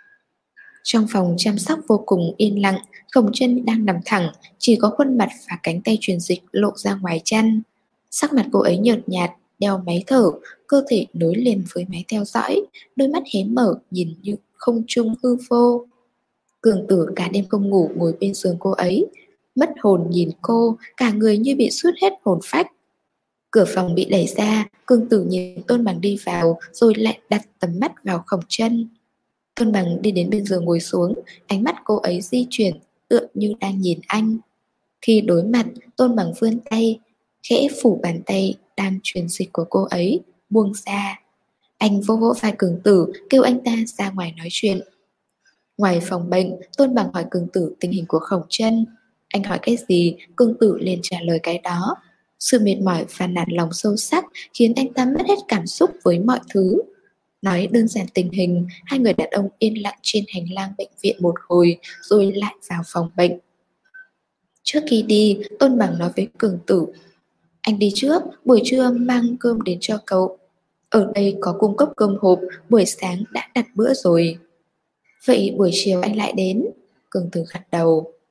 Trong phòng chăm sóc vô cùng yên lặng, Khổng Chân đang nằm thẳng, chỉ có khuôn mặt và cánh tay truyền dịch lộ ra ngoài chăn. Sắc mặt cô ấy nhợt nhạt, đeo máy thở, cơ thể nối liền với máy theo dõi, đôi mắt hé mở nhìn như không trung hư vô. Cường Tử cả đêm không ngủ ngồi bên giường cô ấy, mất hồn nhìn cô, cả người như bị sút hết hồn phách. Cửa phòng bị đẩy ra, Cường Tử nhìn Tôn Bằng đi vào, rồi lại đặt tầm mắt vào Khổng Chân. Tôn Bằng đi đến bên giường ngồi xuống, ánh mắt cô ấy di chuyển, tựa như đang nhìn anh. Khi đối mặt, Tôn Bằng vươn tay, khẽ phủ bàn tay đang truyền dịch của cô ấy, buông ra. Anh vỗ vỗ vai Cường Tử, kêu anh ta ra ngoài nói chuyện. Ngoài phòng bệnh, Tôn Bằng hỏi Cường Tử tình hình của Khổng Chân. Anh hỏi cái gì, Cường Tử liền trả lời cái đó. Sự mệt mỏi và nản lòng sâu sắc khiến anh ta mất hết cảm xúc với mọi thứ. Nói đơn giản tình hình, hai người đàn ông yên lặng trên hành lang bệnh viện một hồi, rồi lại vào phòng bệnh. Trước khi đi, Tôn Bằng nói với Cường Tử. Anh đi trước, buổi trưa mang cơm đến cho cậu. Ở đây có cung cấp cơm hộp, buổi sáng đã đặt bữa rồi. Vậy buổi chiều anh lại đến. Cường Tử gật đầu.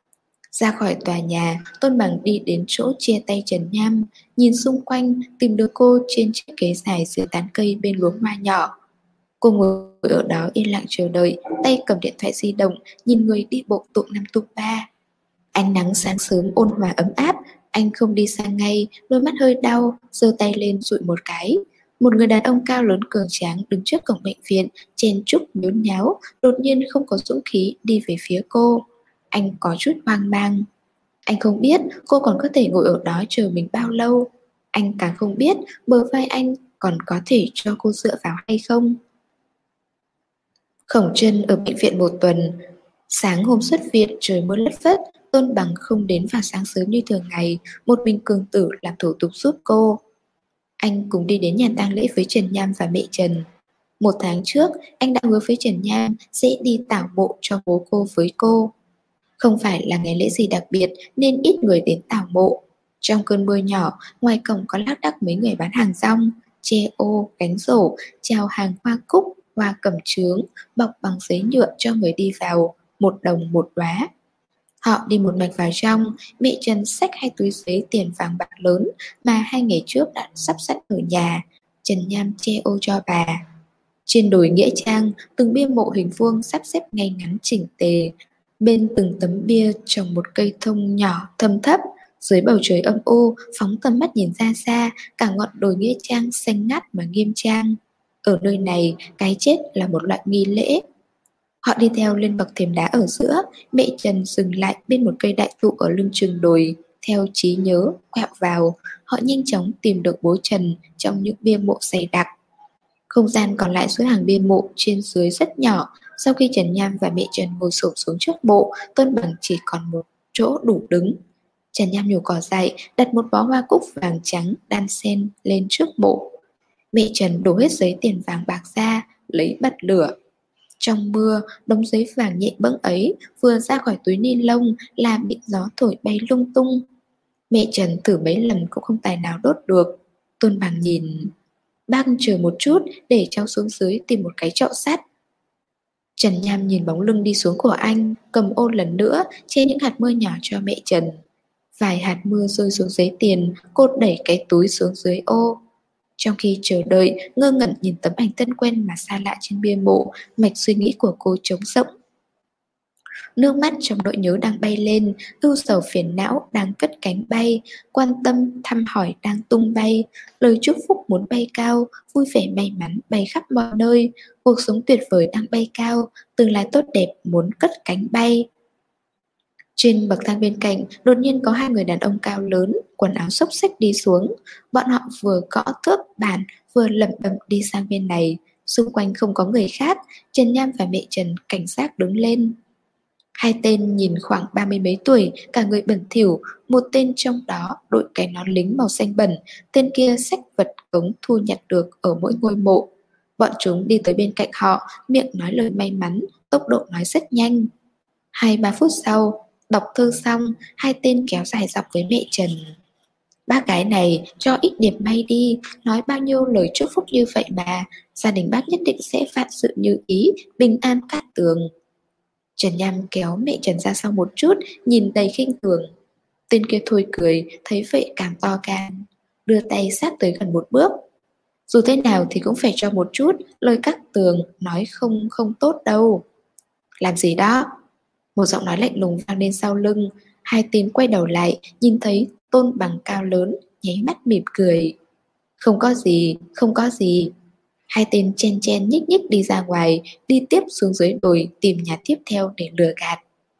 Ra khỏi tòa nhà, Tôn Bằng đi đến chỗ chia tay Trần Nham, nhìn xung quanh tìm được cô trên chiếc ghế dài dưới tán cây bên luống hoa nhỏ. Cô ngồi ở đó yên lặng chờ đợi, tay cầm điện thoại di động, nhìn người đi bộ tụng năm tụng ba. Ánh nắng sáng sớm ôn hòa ấm áp, anh không đi sang ngay, đôi mắt hơi đau, giơ tay lên dụi một cái. Một người đàn ông cao lớn cường tráng đứng trước cổng bệnh viện, chen chúc nhốn nháo, đột nhiên không có dũng khí đi về phía cô. Anh có chút hoang mang. Anh không biết cô còn có thể ngồi ở đó chờ mình bao lâu. Anh càng không biết bờ vai anh còn có thể cho cô dựa vào hay không. Khổng Trân ở bệnh viện một tuần. Sáng hôm xuất viện trời mưa lất phất, Tôn Bằng không đến vào sáng sớm như thường ngày, một mình Cường Tử làm thủ tục giúp cô. Anh cùng đi đến nhà tang lễ với Trần Nham và mẹ Trần. Một tháng trước, anh đã hứa với Trần Nham sẽ đi tảo mộ cho bố cô với cô. Không phải là ngày lễ gì đặc biệt nên ít người đến tảo mộ. Trong cơn mưa nhỏ, ngoài cổng có lác đác mấy người bán hàng rong, che ô, gánh rổ, chào hàng hoa cúc, hoa cẩm chướng, bọc bằng giấy nhựa cho người đi vào, 1 đồng 1 đóa. Họ đi một mạch vào trong, mẹ Trần xách 2 túi giấy tiền vàng bạc lớn mà 2 ngày trước đã sắp sẵn ở nhà. Trần Nham che ô cho bà. Trên đồi nghĩa trang, từng bia mộ hình vuông sắp xếp ngay ngắn chỉnh tề. Bên từng tấm bia trồng một cây thông nhỏ thâm thấp. Dưới bầu trời âm u, phóng tầm mắt nhìn ra xa, cả ngọn đồi nghĩa trang xanh ngắt mà nghiêm trang. Ở nơi này, cái chết là một loại nghi lễ. Họ đi theo lên bậc thềm đá ở giữa, mẹ Trần dừng lại bên một cây đại thụ ở lưng chừng đồi. Theo trí nhớ, quẹo vào, họ nhanh chóng tìm được bố Trần trong những bia mộ dày đặc. Không gian còn lại giữa hàng bia mộ trên dưới rất nhỏ. Sau khi Trần Nham và mẹ Trần ngồi xổm xuống trước mộ, Tôn Bằng chỉ còn một chỗ đủ đứng. Trần Nham nhổ cỏ dại, đặt một bó hoa cúc vàng trắng đan xen lên trước mộ. Mẹ Trần đổ hết giấy tiền vàng bạc ra, lấy bật lửa. Trong mưa, đống giấy vàng nhẹ bẫng ấy vừa ra khỏi túi ni lông là bị gió thổi bay lung tung. Mẹ Trần thử mấy lần cũng không tài nào đốt được. Tôn Bằng nhìn. Bác chờ một chút để cháu xuống dưới tìm một cái chậu sắt. Trần Nham nhìn bóng lưng đi xuống của anh, cầm ô lần nữa che những hạt mưa nhỏ cho mẹ Trần. Vài hạt mưa rơi xuống giấy tiền, cô đẩy cái túi xuống dưới ô. Trong khi chờ đợi, ngơ ngẩn nhìn tấm ảnh thân quen mà xa lạ trên bia mộ, mạch suy nghĩ của cô trống rỗng. Nước mắt trong nỗi nhớ đang bay lên, ưu sầu phiền não đang cất cánh bay, quan tâm thăm hỏi đang tung bay, lời chúc phúc muốn bay cao, vui vẻ may mắn bay khắp mọi nơi, cuộc sống tuyệt vời đang bay cao, tương lai tốt đẹp muốn cất cánh bay. Trên bậc thang bên cạnh, đột nhiên có 2 người đàn ông cao lớn, quần áo xốc xếch đi xuống. Bọn họ vừa gõ thước bàn, vừa lẩm bẩm đi sang bên này. Xung quanh không có người khác, Trần Nham và mẹ Trần cảnh giác đứng lên. 2 tên nhìn khoảng 30 mấy tuổi, cả người bẩn thỉu, một tên trong đó đội cái nón lính màu xanh bẩn, tên kia xách vật cống thu nhặt được ở mỗi ngôi mộ. Bọn chúng đi tới bên cạnh họ, miệng nói lời may mắn, tốc độ nói rất nhanh. 2-3 phút sau, đọc thư xong, 2 tên kéo dài dọc với mẹ Trần. Bác gái này cho ít điểm may đi, nói bao nhiêu lời chúc phúc như vậy mà, gia đình bác nhất định sẽ vạn sự như ý, bình an cát tường. Trần Nham kéo mẹ Trần ra sau một chút, nhìn đầy khinh thường. Tên kia thôi cười, thấy vậy càng to gan, đưa tay sát tới gần một bước. Dù thế nào thì cũng phải cho một chút, lời cát tường nói không tốt đâu. Làm gì đó? Một giọng nói lạnh lùng vang lên sau lưng. 2 tên quay đầu lại, nhìn thấy Tôn Bằng cao lớn, nháy mắt mỉm cười. Không có gì, không có gì. 2 tên chen chen nhích nhích đi ra ngoài, đi tiếp xuống dưới đồi tìm nhà tiếp theo để lừa gạt.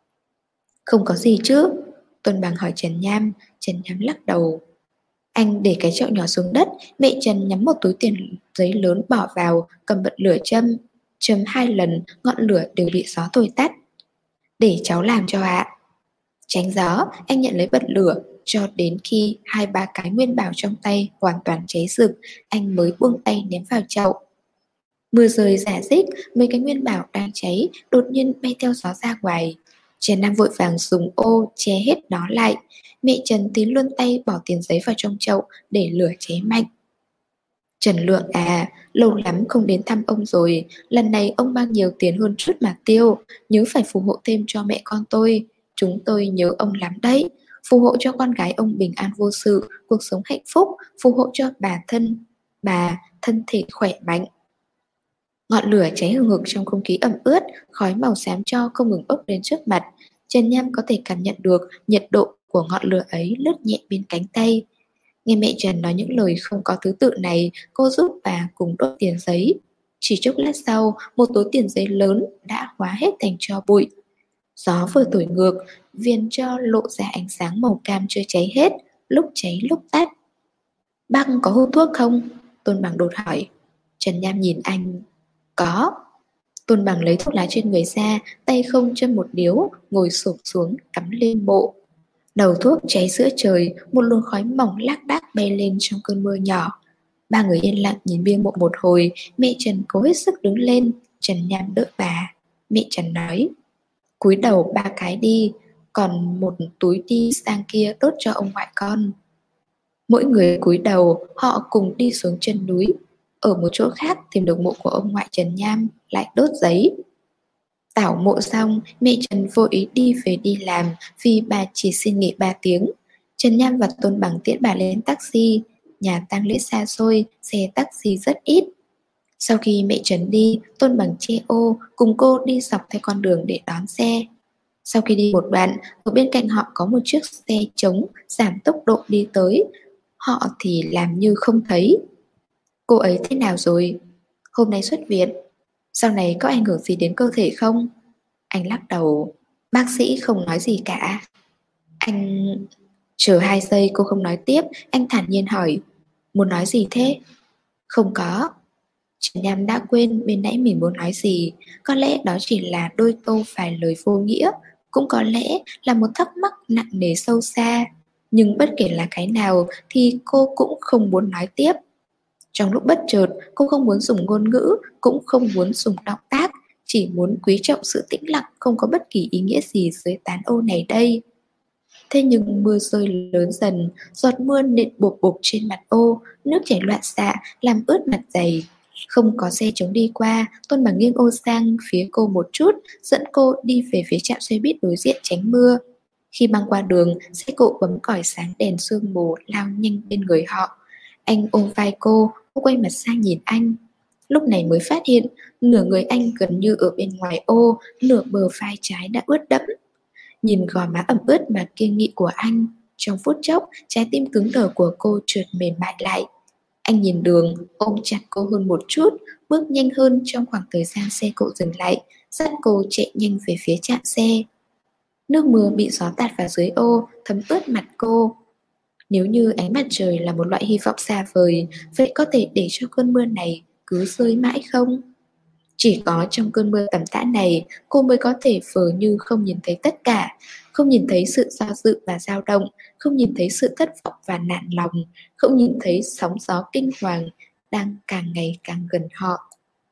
Không có gì chứ? Tôn Bằng hỏi Trần Nham. Trần Nham lắc đầu. Anh để cái chậu nhỏ xuống đất, mẹ Trần nhắm một túi tiền giấy lớn bỏ vào, cầm bật lửa châm. Châm 2 lần, ngọn lửa đều bị gió thổi tắt. Để cháu làm cho ạ. Tránh gió, anh nhận lấy bật lửa, cho đến khi 2-3 cái nguyên bảo trong tay hoàn toàn cháy rực, anh mới buông tay ném vào chậu. Mưa rơi rả rích, mấy cái nguyên bảo đang cháy đột nhiên bay theo gió ra ngoài. Trần Nam vội vàng dùng ô che hết nó lại. Mẹ Trần tiến luôn tay bỏ tiền giấy vào trong chậu để lửa cháy mạnh. Trần Lượng à, lâu lắm không đến thăm ông rồi, lần này ông mang nhiều tiền hơn chút mà tiêu, nhớ phải phù hộ thêm cho mẹ con tôi. Chúng tôi nhớ ông lắm đấy. Phù hộ cho con gái ông bình an vô sự, cuộc sống hạnh phúc, phù hộ cho bà thân thể khỏe mạnh. Ngọn lửa cháy hừng hực trong không khí ẩm ướt, khói màu xám tro không ngừng bốc lên trước mặt. Trần Nham có thể cảm nhận được nhiệt độ của ngọn lửa ấy lướt nhẹ bên cánh tay. Nghe mẹ Trần nói những lời không có thứ tự này, cô giúp bà cùng đốt tiền giấy. Chỉ chốc lát sau, một túi tiền giấy lớn đã hóa hết thành tro bụi. Gió vừa thổi ngược, viên tro lộ ra ánh sáng màu cam chưa cháy hết, lúc cháy lúc tắt. Bác có hút thuốc không? Tôn Bằng đột hỏi. Trần Nham nhìn anh. Có. Tôn Bằng lấy thuốc lá trên người ra, tay không châm một điếu, ngồi xổm xuống, cắm lên bộ. Đầu thuốc cháy giữa trời, một luồng khói mỏng lác đác bay lên trong cơn mưa nhỏ. Ba người yên lặng nhìn bia mộ một hồi, mẹ Trần cố hết sức đứng lên, Trần Nham đỡ bà. Mẹ Trần nói, cúi đầu 3 cái đi, còn một túi đi sang kia đốt cho ông ngoại con. Mỗi người cúi đầu, họ cùng đi xuống chân núi. Ở một chỗ khác tìm được mộ của ông ngoại Trần Nham, lại đốt giấy. Tảo mộ xong, mẹ Trần vô ý đi về đi làm vì bà chỉ xin nghỉ 3 tiếng. Trần Nham và Tôn Bằng tiễn bà lên taxi. Nhà tang lễ xa xôi, xe taxi rất ít. Sau khi mẹ Trần đi, Tôn Bằng che ô cùng cô đi dọc theo con đường để đón xe. Sau khi đi một đoạn, ở bên cạnh họ có một chiếc xe trống giảm tốc độ đi tới. Họ thì làm như không thấy. Cô ấy thế nào rồi? Hôm nay xuất viện. Sau này có ảnh hưởng gì đến cơ thể không? Anh lắc đầu. Bác sĩ không nói gì cả. Anh... Chờ 2 giây cô không nói tiếp, anh thản nhiên hỏi. Muốn nói gì thế? Không có. Trần Nham đã quên bên nãy mình muốn nói gì. Có lẽ đó chỉ là đôi câu vài lời vô nghĩa, cũng có lẽ là một thắc mắc nặng nề sâu xa. Nhưng bất kể là cái nào thì cô cũng không muốn nói tiếp. Trong lúc bất chợt, cô không muốn dùng ngôn ngữ, cũng không muốn dùng động tác, chỉ muốn quý trọng sự tĩnh lặng không có bất kỳ ý nghĩa gì dưới tán ô này đây. Thế nhưng mưa rơi lớn dần, giọt mưa nện bộp bộp trên mặt ô, nước chảy loạn xạ làm ướt mặt giày. Không có xe chống đi qua, Tôn Bằng nghiêng ô sang phía cô một chút, dẫn cô đi về phía trạm xe buýt đối diện tránh mưa. Khi băng qua đường, xe cộ bấm còi sáng đèn sương mù lao nhanh bên người họ. Anh ôm vai cô quay mặt sang nhìn anh. Lúc này mới phát hiện, nửa người anh gần như ở bên ngoài ô, nửa bờ vai trái đã ướt đẫm. Nhìn gò má ẩm ướt mà kiêng nghị của anh, trong phút chốc, trái tim cứng đờ của cô trượt mềm mại lại. Anh nhìn đường, ôm chặt cô hơn một chút, bước nhanh hơn trong khoảng thời gian xe cộ dừng lại, dắt cô chạy nhanh về phía trạm xe. Nước mưa bị gió tạt vào dưới ô, thấm ướt mặt cô. Nếu như ánh mặt trời là một loại hy vọng xa vời, vậy có thể để cho cơn mưa này cứ rơi mãi không? Chỉ có trong cơn mưa tầm tã này, cô mới có thể vờ như không nhìn thấy tất cả, không nhìn thấy sự do dự và dao động, không nhìn thấy sự thất vọng và nản lòng, không nhìn thấy sóng gió kinh hoàng đang càng ngày càng gần họ.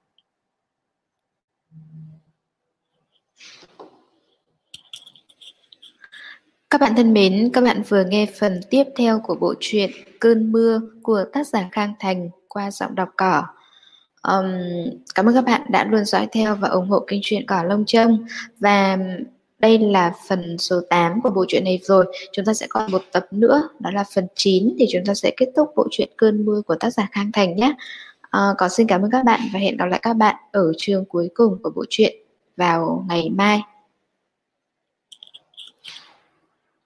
Các bạn thân mến, các bạn vừa nghe phần tiếp theo của bộ truyện Cơn Mưa của tác giả Khang Thành qua giọng đọc Cỏ. Cảm ơn các bạn đã luôn dõi theo và ủng hộ kênh truyện Cỏ Lông Trông. Và đây là phần số 8 của bộ truyện này rồi. Chúng ta sẽ còn một tập nữa, đó là phần 9 thì chúng ta sẽ kết thúc bộ truyện Cơn Mưa của tác giả Khang Thành nhé. Có xin cảm ơn các bạn và hẹn gặp lại các bạn ở chương cuối cùng của bộ truyện vào ngày mai.